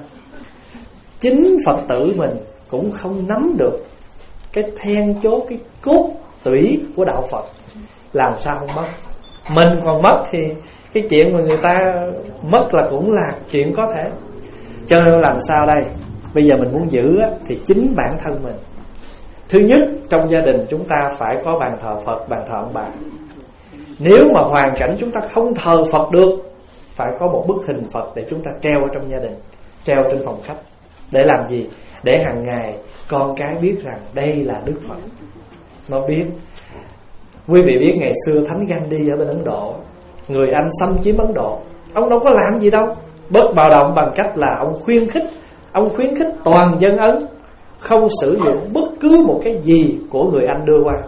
Chính Phật tử mình cũng không nắm được cái then chốt, cái cốt tủy của đạo Phật. Làm sao không mất? Mình còn mất thì cái chuyện mà người ta mất là cũng là chuyện có thể. Cho nên làm sao đây? Bây giờ mình muốn giữ thì chính bản thân mình. Thứ nhất, trong gia đình chúng ta phải có bàn thờ Phật, bàn thờ ông bà. Nếu mà hoàn cảnh chúng ta không thờ Phật được, phải có một bức hình Phật để chúng ta treo ở trong gia đình, treo trên phòng khách. Để làm gì? Để hàng ngày con cái biết rằng đây là Đức Phật. Nó biết. Quý vị biết ngày xưa Thánh Gandhi ở bên Ấn Độ, người Anh xâm chiếm Ấn Độ, ông đâu có làm gì đâu. Bớt bạo động bằng cách là ông khuyến khích, ông khuyến khích toàn dân Ấn không sử dụng bất cứ một cái gì của người Anh đưa qua.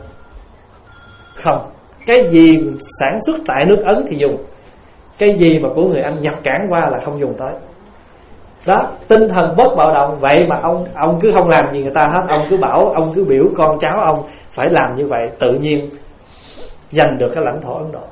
Không, cái gì sản xuất tại nước Ấn thì dùng, cái gì mà của người Anh nhập cảng qua là không dùng tới. Đó, tinh thần bớt bạo động. Vậy mà ông ông cứ không làm gì người ta hết. Ông cứ bảo, ông cứ biểu con cháu ông phải làm như vậy, tự nhiên giành được cái lãnh thổ Ấn Độ.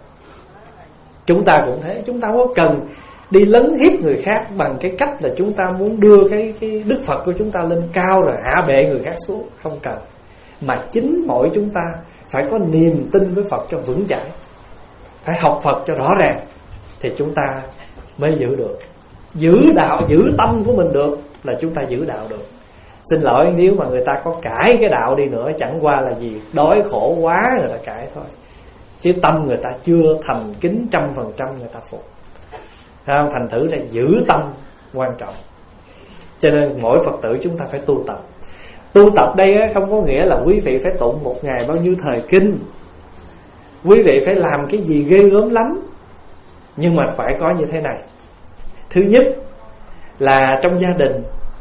Chúng ta cũng thế. Chúng ta có cần đi lấn hiếp người khác bằng cái cách là chúng ta muốn đưa cái, cái Đức Phật của chúng ta lên cao rồi hạ bệ người khác xuống. Không cần. Mà chính mỗi chúng ta phải có niềm tin với Phật cho vững chãi, phải học Phật cho rõ ràng, thì chúng ta mới giữ được. Giữ đạo, giữ tâm của mình được là chúng ta giữ đạo được. Xin lỗi, nếu mà người ta có cãi cái đạo đi nữa, chẳng qua là gì? Đói khổ quá người ta cãi thôi, chứ tâm người ta chưa thành kính trăm phần trăm người ta phục. Không? Thành thử là giữ tâm quan trọng. Cho nên mỗi Phật tử chúng ta phải tu tập. Tu tập đây không có nghĩa là quý vị phải tụng một ngày bao nhiêu thời kinh, quý vị phải làm cái gì ghê gớm lắm. Nhưng mà phải có như thế này. Thứ nhất là trong gia đình,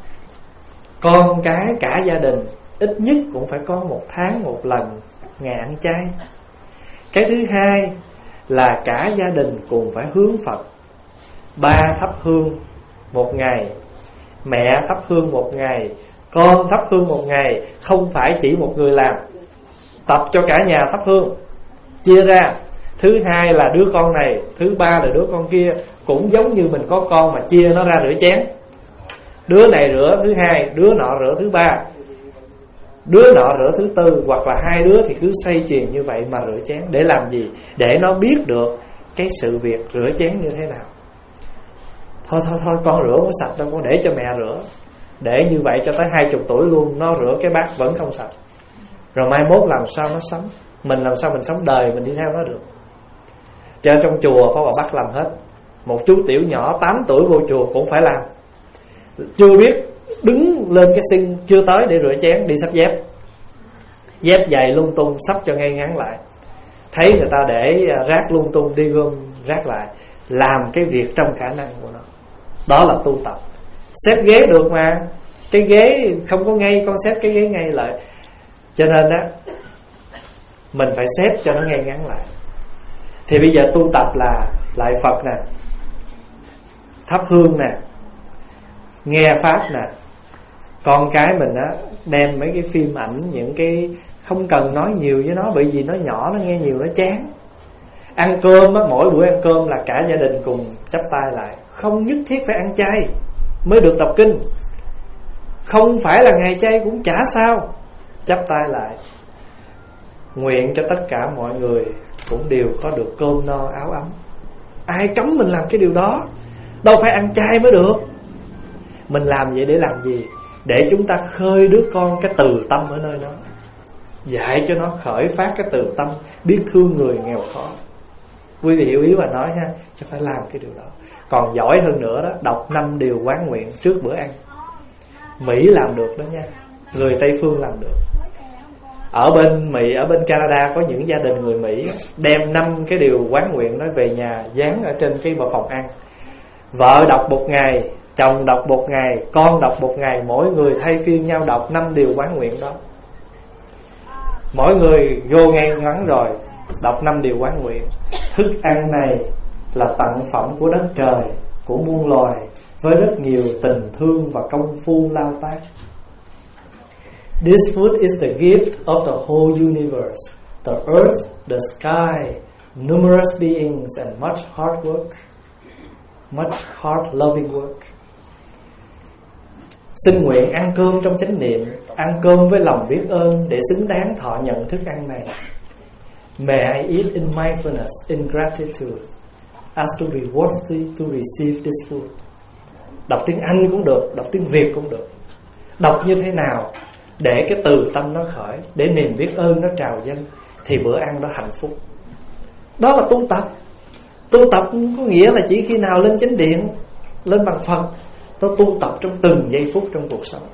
con cái cả gia đình ít nhất cũng phải có một tháng một lần ngày ăn chay. Cái thứ hai là cả gia đình cùng phải hướng Phật. Ba thắp hương một ngày, mẹ thắp hương một ngày, con thắp hương một ngày. Không phải chỉ một người làm, tập cho cả nhà thắp hương. chia ra. Thứ hai là đứa con này, thứ ba là đứa con kia. Cũng giống như mình có con mà chia nó ra rửa chén. Đứa này rửa thứ hai, đứa nọ rửa thứ ba, đứa nọ rửa thứ tư, hoặc là hai đứa thì cứ xoay chuyền như vậy mà rửa chén. Để làm gì? Để nó biết được cái sự việc rửa chén như thế nào. Thôi thôi thôi con rửa không sạch đâu, con để cho mẹ rửa. Để như vậy cho tới hai chục tuổi luôn, nó rửa cái bát vẫn không sạch. Rồi mai mốt làm sao nó sống? Mình làm sao mình sống đời mình đi theo nó được? Cho trong chùa Pháp Hòa bắt làm hết. Một chú tiểu nhỏ tám tuổi vô chùa cũng phải làm. Chưa biết đứng lên cái sink, chưa tới để rửa chén, đi xách dép. Dép giày lung tung, sắp cho ngay ngắn lại. Thấy người ta để rác lung tung, đi gom rác lại. Làm cái việc trong khả năng của nó. Đó là tu tập. Xếp ghế được mà. Cái ghế không có ngay, con xếp cái ghế ngay lại. Cho nên đó, mình phải xếp cho nó ngay ngắn lại. Thì bây giờ tu tập là lại Phật nè, thắp hương nè, nghe Pháp nè. Con cái mình á, đem mấy cái phim ảnh, những cái không cần nói nhiều với nó, bởi vì nó nhỏ, nó nghe nhiều nó chán. Ăn cơm á, mỗi buổi ăn cơm là cả gia đình cùng chắp tay lại. Không nhất thiết phải ăn chay mới được đọc kinh. Không phải là ngày chay cũng chả sao. Chắp tay lại. Nguyện cho tất cả mọi người cũng đều có được cơm no áo ấm. Ai cấm mình làm cái điều đó? Đâu phải ăn chay mới được. Mình làm vậy để làm gì? Để chúng ta khơi đứa con cái từ tâm ở nơi nó, dạy cho nó khởi phát cái từ tâm biết thương người nghèo khó. Quý vị hiểu ý và nói ha, cho phải làm cái điều đó. Còn giỏi hơn nữa đó, đọc năm điều quán nguyện trước bữa ăn. Mỹ làm được đó nha, người Tây Phương làm được. Ở bên Mỹ, ở bên Canada có những gia đình người Mỹ đem năm cái điều quán nguyện đó về nhà dán ở trên cái vào phòng ăn. Vợ đọc một ngày, chồng đọc một ngày, con đọc một ngày, mỗi người thay phiên nhau đọc năm điều quán nguyện đó. Mỗi người vô ngay ngắn rồi đọc năm điều quán nguyện. Thức ăn này là tặng phẩm của đất trời, của muôn loài, với rất nhiều tình thương và công phu lao tác. This food is the gift of the whole universe, the earth, the sky, numerous beings and much hard work, much hard loving work. Xin nguyện ăn cơm trong chánh niệm, ăn cơm với lòng biết ơn để xứng đáng thọ nhận thức ăn này. May I eat in mindfulness, in gratitude, as to be worthy to receive this food. Đọc tiếng Anh cũng được, đọc tiếng Việt cũng được. Đọc như thế nào để cái từ tâm nó khởi, để niềm biết ơn nó trào dâng, thì bữa ăn đó hạnh phúc. Đó là tu tập. Tu tập có nghĩa là chỉ khi nào lên chánh điện, lên bằng Phật, nó tu tập trong từng giây phút trong cuộc sống.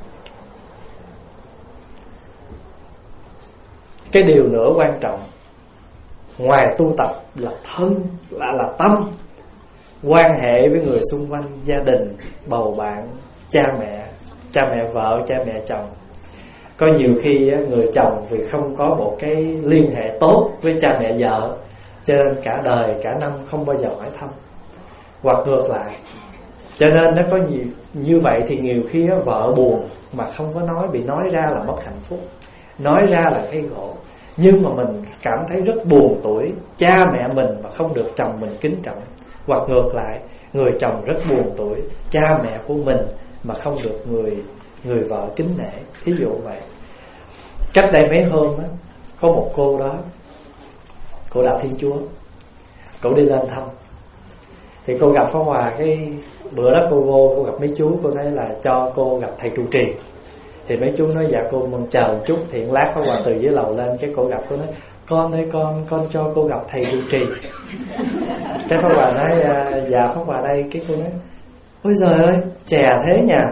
Cái điều nữa quan trọng, ngoài tu tập là thân, là, là tâm, quan hệ với người xung quanh, gia đình, bầu bạn, cha mẹ, cha mẹ vợ, cha mẹ chồng. Có nhiều khi người chồng vì không có một cái liên hệ tốt với cha mẹ vợ, cho nên cả đời, cả năm không bao giờ hỏi thăm. Hoặc ngược lại. Cho nên nó có nhiều như vậy thì nhiều khi vợ buồn mà không có nói, bị nói ra là mất hạnh phúc, nói ra là thấy khổ. Nhưng mà mình cảm thấy rất buồn tuổi cha mẹ mình mà không được chồng mình kính trọng. Hoặc ngược lại, người chồng rất buồn tuổi cha mẹ của mình mà không được người người vợ kính nể. Thí dụ vậy. Cách đây mấy hôm á, có một cô đó, cô đạo Thiên Chúa, cô đi lên thăm. Thì cô gặp Pháp Hòa, cái bữa đó cô vô, cô gặp mấy chú, cô nói là cho cô gặp thầy trụ trì. Thì mấy chú nói dạ cô mong chờ một chút. Thì lát Pháp Hòa từ dưới lầu lên, cái cô gặp cô nói con ơi con, con cho cô gặp thầy trụ trì. Cái Pháp Hòa nói dạ Pháp Hòa đây. Cái cô nói ôi giời ơi trẻ thế nhỉ.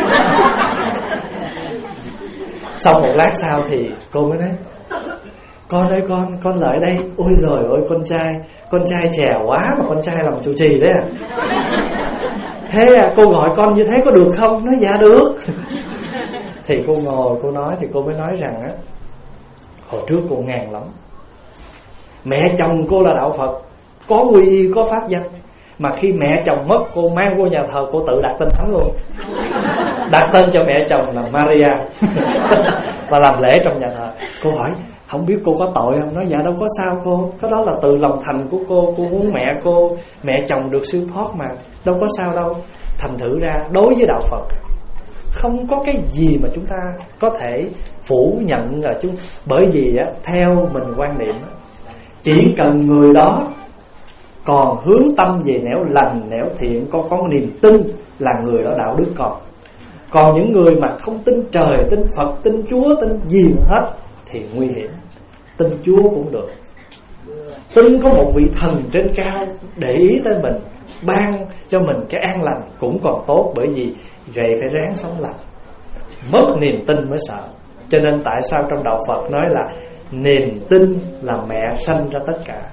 Xong một lát sau thì cô mới nói con ơi con, con lại đây. Ôi giời ơi con trai, con trai trẻ quá mà con trai làm trụ trì đấy à. Thế à, cô gọi con như thế có được không? Nói dạ được. Thì cô ngồi cô nói, thì cô mới nói rằng á, hồi trước cô ngàn lắm. Mẹ chồng cô là đạo Phật, có quy y, có pháp danh. Mà khi mẹ chồng mất, cô mang vô nhà thờ, cô tự đặt tên thánh luôn. Đặt tên cho mẹ chồng là Maria và làm lễ trong nhà thờ. Cô hỏi Không biết cô có tội không? Nói dạ đâu có sao cô, cái đó là từ lòng thành của cô. Cô muốn mẹ cô, mẹ chồng được siêu thoát mà, đâu có sao đâu. Thành thử ra đối với đạo Phật không có cái gì mà chúng ta có thể phủ nhận là chúng. Bởi vì á, theo mình quan niệm á, chỉ cần người đó còn hướng tâm về nẻo lành, nẻo thiện, có có niềm tin là người đó đạo đức còn. Còn những người mà không tin trời, tin Phật, tin Chúa, tin gì hết thì nguy hiểm. Tin Chúa cũng được, tin có một vị thần trên cao để ý tới mình, ban cho mình cái an lành cũng còn tốt. Bởi vì vậy phải ráng sống lành. Mất niềm tin mới sợ. Cho nên tại sao trong đạo Phật nói là niềm tin là mẹ sanh ra tất cả.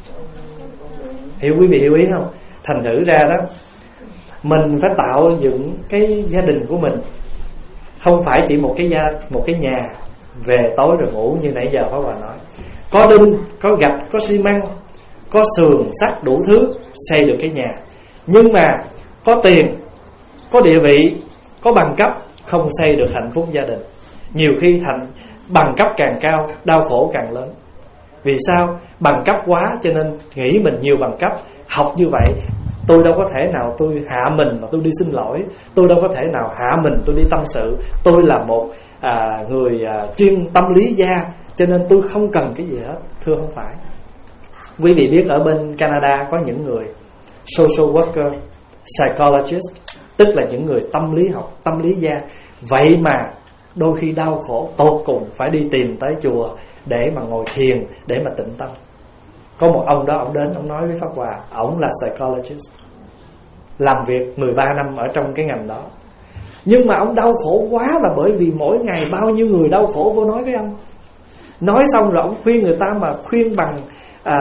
Hiểu quý vị hiểu ý không? Thành thử ra đó, mình phải tạo dựng cái gia đình của mình, không phải chỉ một cái gia, một cái nhà về tối rồi ngủ như nãy giờ Pháp Hòa nói. Có đinh, có gạch, có xi măng, có sườn, sắt đủ thứ xây được cái nhà. Nhưng mà có tiền, có địa vị, có bằng cấp không xây được hạnh phúc gia đình. Nhiều khi thành bằng cấp càng cao, đau khổ càng lớn. Vì sao? Bằng cấp quá cho nên nghĩ mình nhiều bằng cấp. Học như vậy tôi đâu có thể nào tôi hạ mình mà tôi đi xin lỗi. Tôi đâu có thể nào hạ mình tôi đi tâm sự. Tôi là một à, người à, chuyên tâm lý gia, cho nên tôi không cần cái gì hết. Thưa không phải. Quý vị biết ở bên Canada có những người social worker, psychologist, tức là những người tâm lý học, tâm lý gia. Vậy mà đôi khi đau khổ tột cùng phải đi tìm tới chùa để mà ngồi thiền, để mà tĩnh tâm. Có một ông đó, ông đến, ông nói với Pháp Hòa, ông là psychologist, làm việc mười ba năm ở trong cái ngành đó. Nhưng mà ông đau khổ quá là bởi vì mỗi ngày bao nhiêu người đau khổ vô nói với ông. Nói xong rồi ông khuyên người ta mà khuyên bằng à,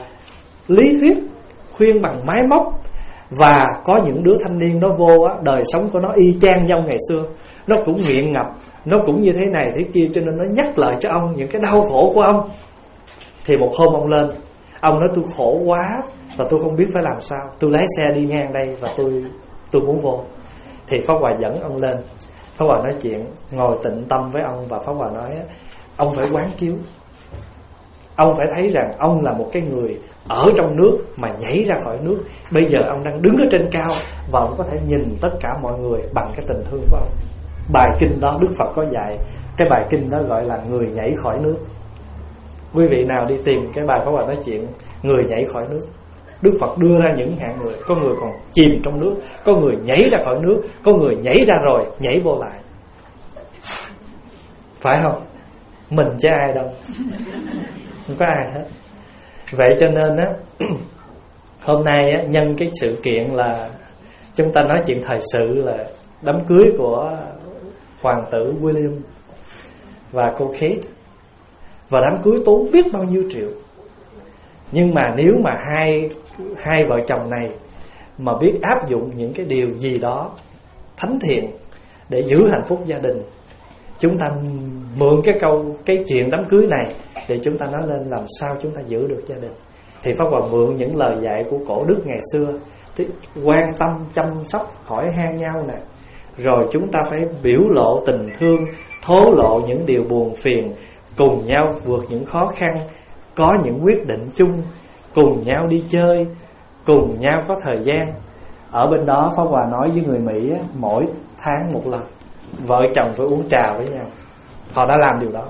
lý thuyết, khuyên bằng máy móc. Và có những đứa thanh niên nó vô á, đời sống của nó y chang nhau ngày xưa, nó cũng nghiện ngập, nó cũng như thế này thế kia, cho nên nó nhắc lại cho ông những cái đau khổ của ông. Thì một hôm ông lên, ông nói tôi khổ quá và tôi không biết phải làm sao. Tôi lái xe đi ngang đây và tôi tôi muốn vô. Thì Pháp Hòa dẫn ông lên, Pháp Hòa nói chuyện, ngồi tịnh tâm với ông. Và Pháp Hòa nói ông phải quán chiếu, ông phải thấy rằng ông là một cái người ở trong nước mà nhảy ra khỏi nước. Bây giờ ông đang đứng ở trên cao và ông có thể nhìn tất cả mọi người bằng cái tình thương của ông. Bài kinh đó Đức Phật có dạy, cái bài kinh đó gọi là người nhảy khỏi nước. Quý vị nào đi tìm cái bài Pháp Hòa nói chuyện người nhảy khỏi nước, Đức Phật đưa ra những hạng người. Có người còn chìm trong nước, có người nhảy ra khỏi nước, có người nhảy ra rồi nhảy vô lại. Phải không? Mình chứ ai đâu, không có ai hết. Vậy cho nên á, hôm nay á, nhân cái sự kiện là chúng ta nói chuyện thời sự là đám cưới của hoàng tử William và cô Kate. Và đám cưới tốn biết bao nhiêu triệu. Nhưng mà nếu mà hai hai vợ chồng này mà biết áp dụng những cái điều gì đó thánh thiện để giữ hạnh phúc gia đình, chúng ta mượn cái câu cái chuyện đám cưới này để chúng ta nói lên làm sao chúng ta giữ được gia đình. Thì Pháp Hòa mượn những lời dạy của cổ đức ngày xưa, thì quan tâm chăm sóc hỏi han nhau nè, rồi chúng ta phải biểu lộ tình thương, thổ lộ những điều buồn phiền, cùng nhau vượt những khó khăn, có những quyết định chung, cùng nhau đi chơi, cùng nhau có thời gian. Ở bên đó Pháp Hòa nói với người Mỹ á, mỗi tháng một lần vợ chồng phải uống trà với nhau. Họ đã làm điều đó.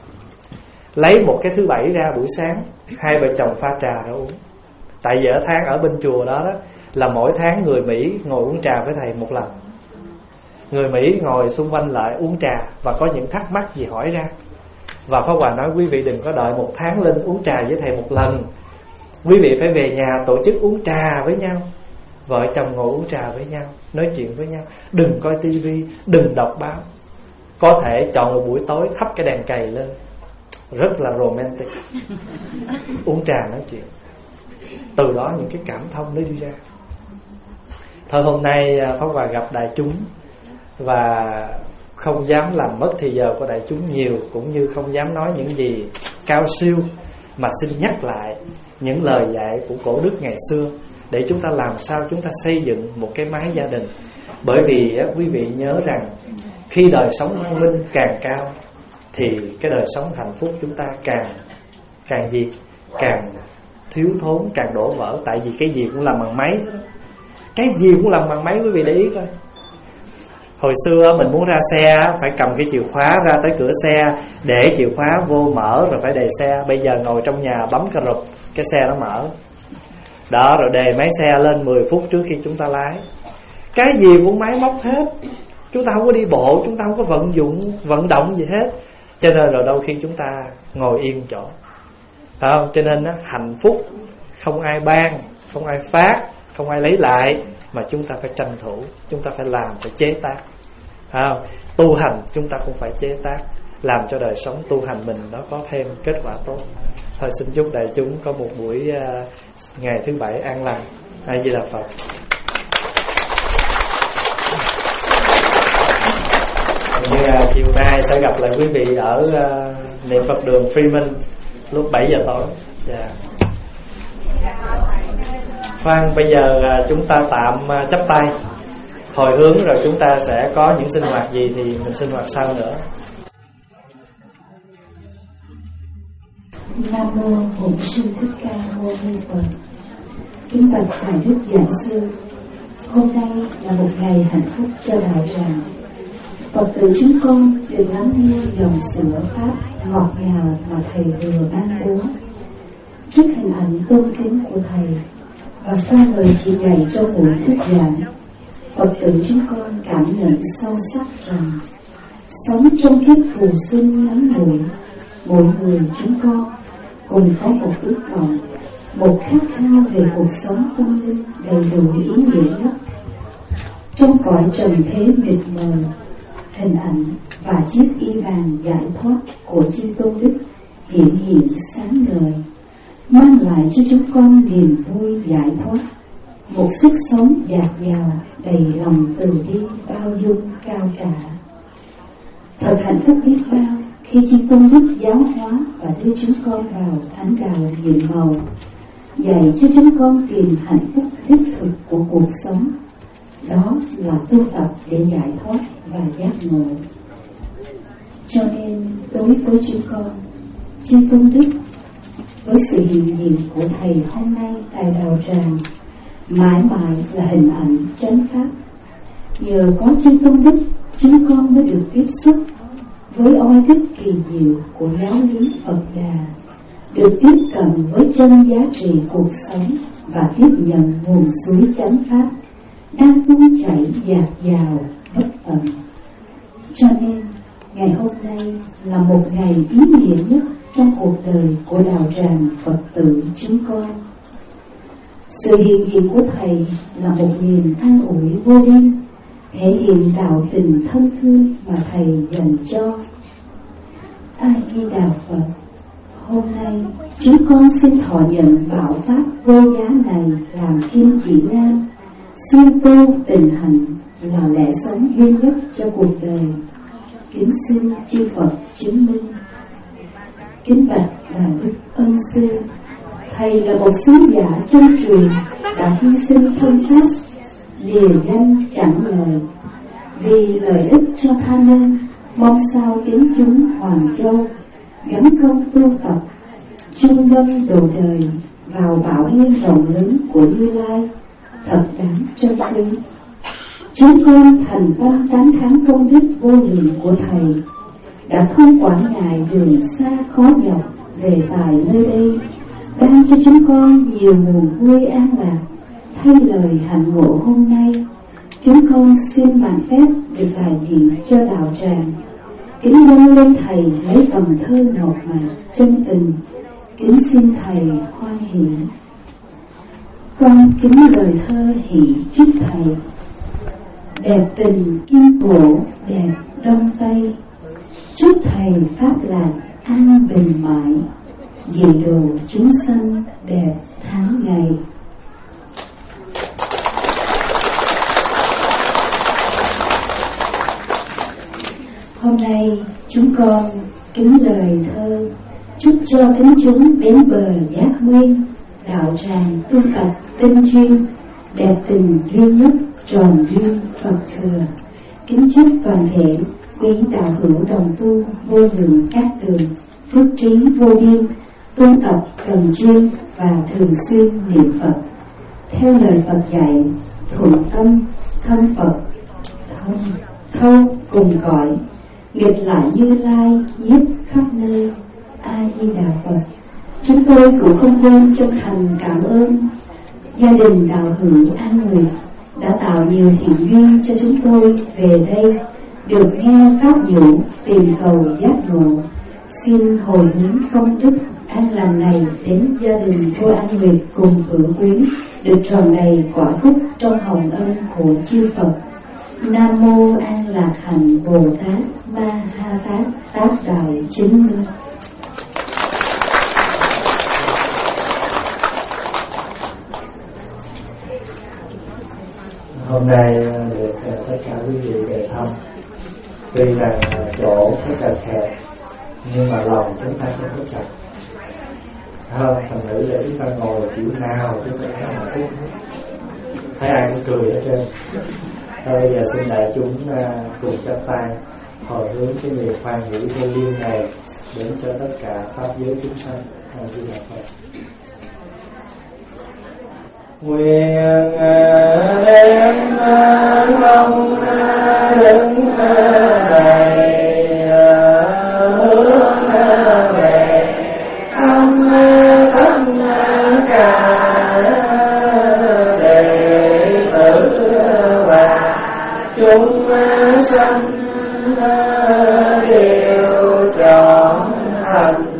Lấy một cái thứ bảy ra buổi sáng, hai vợ chồng pha trà ra uống. Tại vì ở tháng ở bên chùa đó, đó là mỗi tháng người Mỹ ngồi uống trà với thầy một lần. Người Mỹ ngồi xung quanh lại uống trà và có những thắc mắc gì hỏi ra. Và Pháp Hòa nói quý vị đừng có đợi một tháng lên uống trà với thầy một lần. Quý vị phải về nhà tổ chức uống trà với nhau. Vợ chồng ngồi uống trà với nhau, nói chuyện với nhau. Đừng coi tivi, đừng đọc báo. Có thể chọn một buổi tối thắp cái đèn cầy lên, rất là romantic, uống trà nói chuyện. Từ đó những cái cảm thông nó đi ra. Thôi hôm nay Pháp Hòa gặp đại chúng và không dám làm mất thì giờ của đại chúng nhiều, cũng như không dám nói những gì cao siêu, mà xin nhắc lại những lời dạy của cổ đức ngày xưa để chúng ta làm sao chúng ta xây dựng một cái mái gia đình. Bởi vì quý vị nhớ rằng khi đời sống văn minh càng cao thì cái đời sống hạnh phúc chúng ta càng càng gì? Càng thiếu thốn, càng đổ vỡ. Tại vì cái gì cũng làm bằng máy, cái gì cũng làm bằng máy. Quý vị để ý coi, hồi xưa mình muốn ra xe phải cầm cái chìa khóa ra tới cửa xe, để chìa khóa vô mở rồi phải đề xe. Bây giờ ngồi trong nhà bấm cà rụp, cái xe nó mở đó, rồi đề máy xe lên mười phút trước khi chúng ta lái. Cái gì cũng máy móc hết, chúng ta không có đi bộ, chúng ta không có vận dụng vận động gì hết. Cho nên rồi đôi khi chúng ta ngồi yên chỗ, phải không? Cho nên đó, hạnh phúc không ai ban, không ai phát, không ai lấy lại, mà chúng ta phải tranh thủ, chúng ta phải làm, phải chế tác, phải không? Tu hành chúng ta cũng phải chế tác, làm cho đời sống tu hành mình nó có thêm kết quả tốt. Thôi xin chúc đại chúng có một buổi uh, ngày thứ bảy an lành. A Di Đà Phật. Như uh, chiều nay sẽ gặp lại quý vị ở uh, niệm Phật đường Freeman lúc bảy giờ tối. Yeah. Khoan, bây giờ uh, chúng ta tạm uh, chắp tay hồi hướng, rồi chúng ta sẽ có những sinh hoạt gì thì mình sinh hoạt sau nữa. Nam mô Bổn Sư Thích Ca Mâu Ni Phật. Kính bạch Ngài Đức Giảng Sư, hôm nay là một ngày hạnh phúc cho đạo tràng. Phật tử chúng con được lắng nghe dòng sữa pháp ngọt ngào mà thầy vừa ban bố. Trước hình ảnh tôn kính của thầy và qua lời chỉ dạy trong buổi thuyết giảng, Phật tử chúng con cảm nhận sâu sắc rằng sống trong kiếp phù sinh ngắn ngủi, mỗi người chúng con cùng có một ước vọng, một khát khao về cuộc sống tâm linh đầy đủ ý nghĩa nhất. Trong cõi trần thế mịt mờ, hình ảnh và chiếc y bàn giải thoát của Chư Tôn Đức hiện hiện sáng ngời, mang lại cho chúng con niềm vui giải thoát, một sức sống dạt dào đầy lòng từ bi bao dung cao cả. Thật hạnh phúc biết bao khi Chư Tôn Đức giáo hóa và đưa chúng con vào thánh đạo nhiệm màu, dạy cho chúng con tìm hạnh phúc đích thực của cuộc sống, đó là tu tập để giải thoát và giác ngộ. Cho nên đối với chúng con, Chư Tôn Đức với sự hiện diện của thầy hôm nay tại đạo tràng mãi mãi là hình ảnh chánh pháp. Nhờ có Chư Tôn Đức, chúng con mới được tiếp xúc với oai đức kỳ diệu của giáo lý Phật Đà, được tiếp cận với chân giá trị cuộc sống và tiếp nhận nguồn suối chánh pháp đang tuôn chảy dạt dào bất tận. Cho nên ngày hôm nay là một ngày ý nghĩa nhất trong cuộc đời của đạo tràng Phật tử chúng con. Sự hiện diện của thầy là một niềm an ủi vô biên, thể hiện đạo tình thân thương mà thầy dành cho. A Di Đà Phật. Hôm nay chúng con xin thọ nhận bảo pháp vô giá này làm kim chỉ nam, siêng tu tình hành là lẽ sống duy nhất cho cuộc đời. Kính xin chư Phật chứng minh. Kính bạch Đại Đức Ân Sư, thầy là một sứ giả chân truyền đã hy sinh thân pháp, lìa danh chẳng lời, vì lợi ích cho tha nhân. Mong sao kính chúng Hoàng Châu gắn công tu tập, chung lâm độ đời vào bảo nguyên rộng lớn của Như Lai, thật đáng trân quý. Chúng con thành tâm tán thán công đức vô lượng của thầy, đã không quản ngại đường xa khó nhọc về tại nơi đây, ban cho chúng con nhiều nguồn vui an lạc. Thay lời hạnh ngộ hôm nay, chúng con xin mạn phép được đại diện cho đạo tràng, kính dâng lên thầy mấy vần thơ ngọt ngào chân tình. Kính xin thầy hoan hỷ. Con kính lời thơ hỷ chúc thầy. Đẹp tình kim cổ đẹp đông tây, chúc thầy pháp lạc an bình mãi, vì đồ chúng sanh đẹp tháng ngày. Hôm nay chúng con kính lời thơ chúc cho kính chúng bến bờ giác nguyên, đạo tràng tu tập tinh chuyên, đẹp tình duy nhất tròn duyên Phật thừa. Kính chúc toàn thể quý đạo hữu đồng tu vô lượng các tường, phước trí vô biên, tu tập cần chuyên và thường xuyên niệm Phật theo lời Phật dạy, thuận tâm thân Phật, thông thâu cùng cõi, nghịch lại Như Lai nhiếp khắp nơi. A Di Đà Phật. Chúng tôi cũng không quên chân thành cảm ơn gia đình đạo hữu An Nguyệt đã tạo nhiều thiện duyên cho chúng tôi về đây được nghe pháp nhũ tìm cầu giác ngộ. Xin hồi hướng công đức an lành này đến gia đình cô An Nguyệt cùng vợ quyến được tròn đầy quả phúc trong hồng ân của chư Phật. Nam mô An Lạc Hạnh Bồ Tát Ma Ha Tát Tác Đạo Chứng Minh. Hôm nay được tất cả quý vị về thăm. Tuy rằng chỗ có chật hẹp nhưng mà lòng chúng ta không có chật. Không, thành nữ để chúng ta ngồi kiểu nào chúng ta cũng hạnh phúc. Thấy ai cũng cười hết trơn. Thôi bây giờ xin đại chúng cùng chắp tay hồi hướng cái niềm khoan hỷ vô biên này đến cho tất cả pháp giới chúng sanh. A Di Đà Phật. Nguyện đem công đức này hướng về tâm tất cả đệ tử và chúng sanh đều trọn thành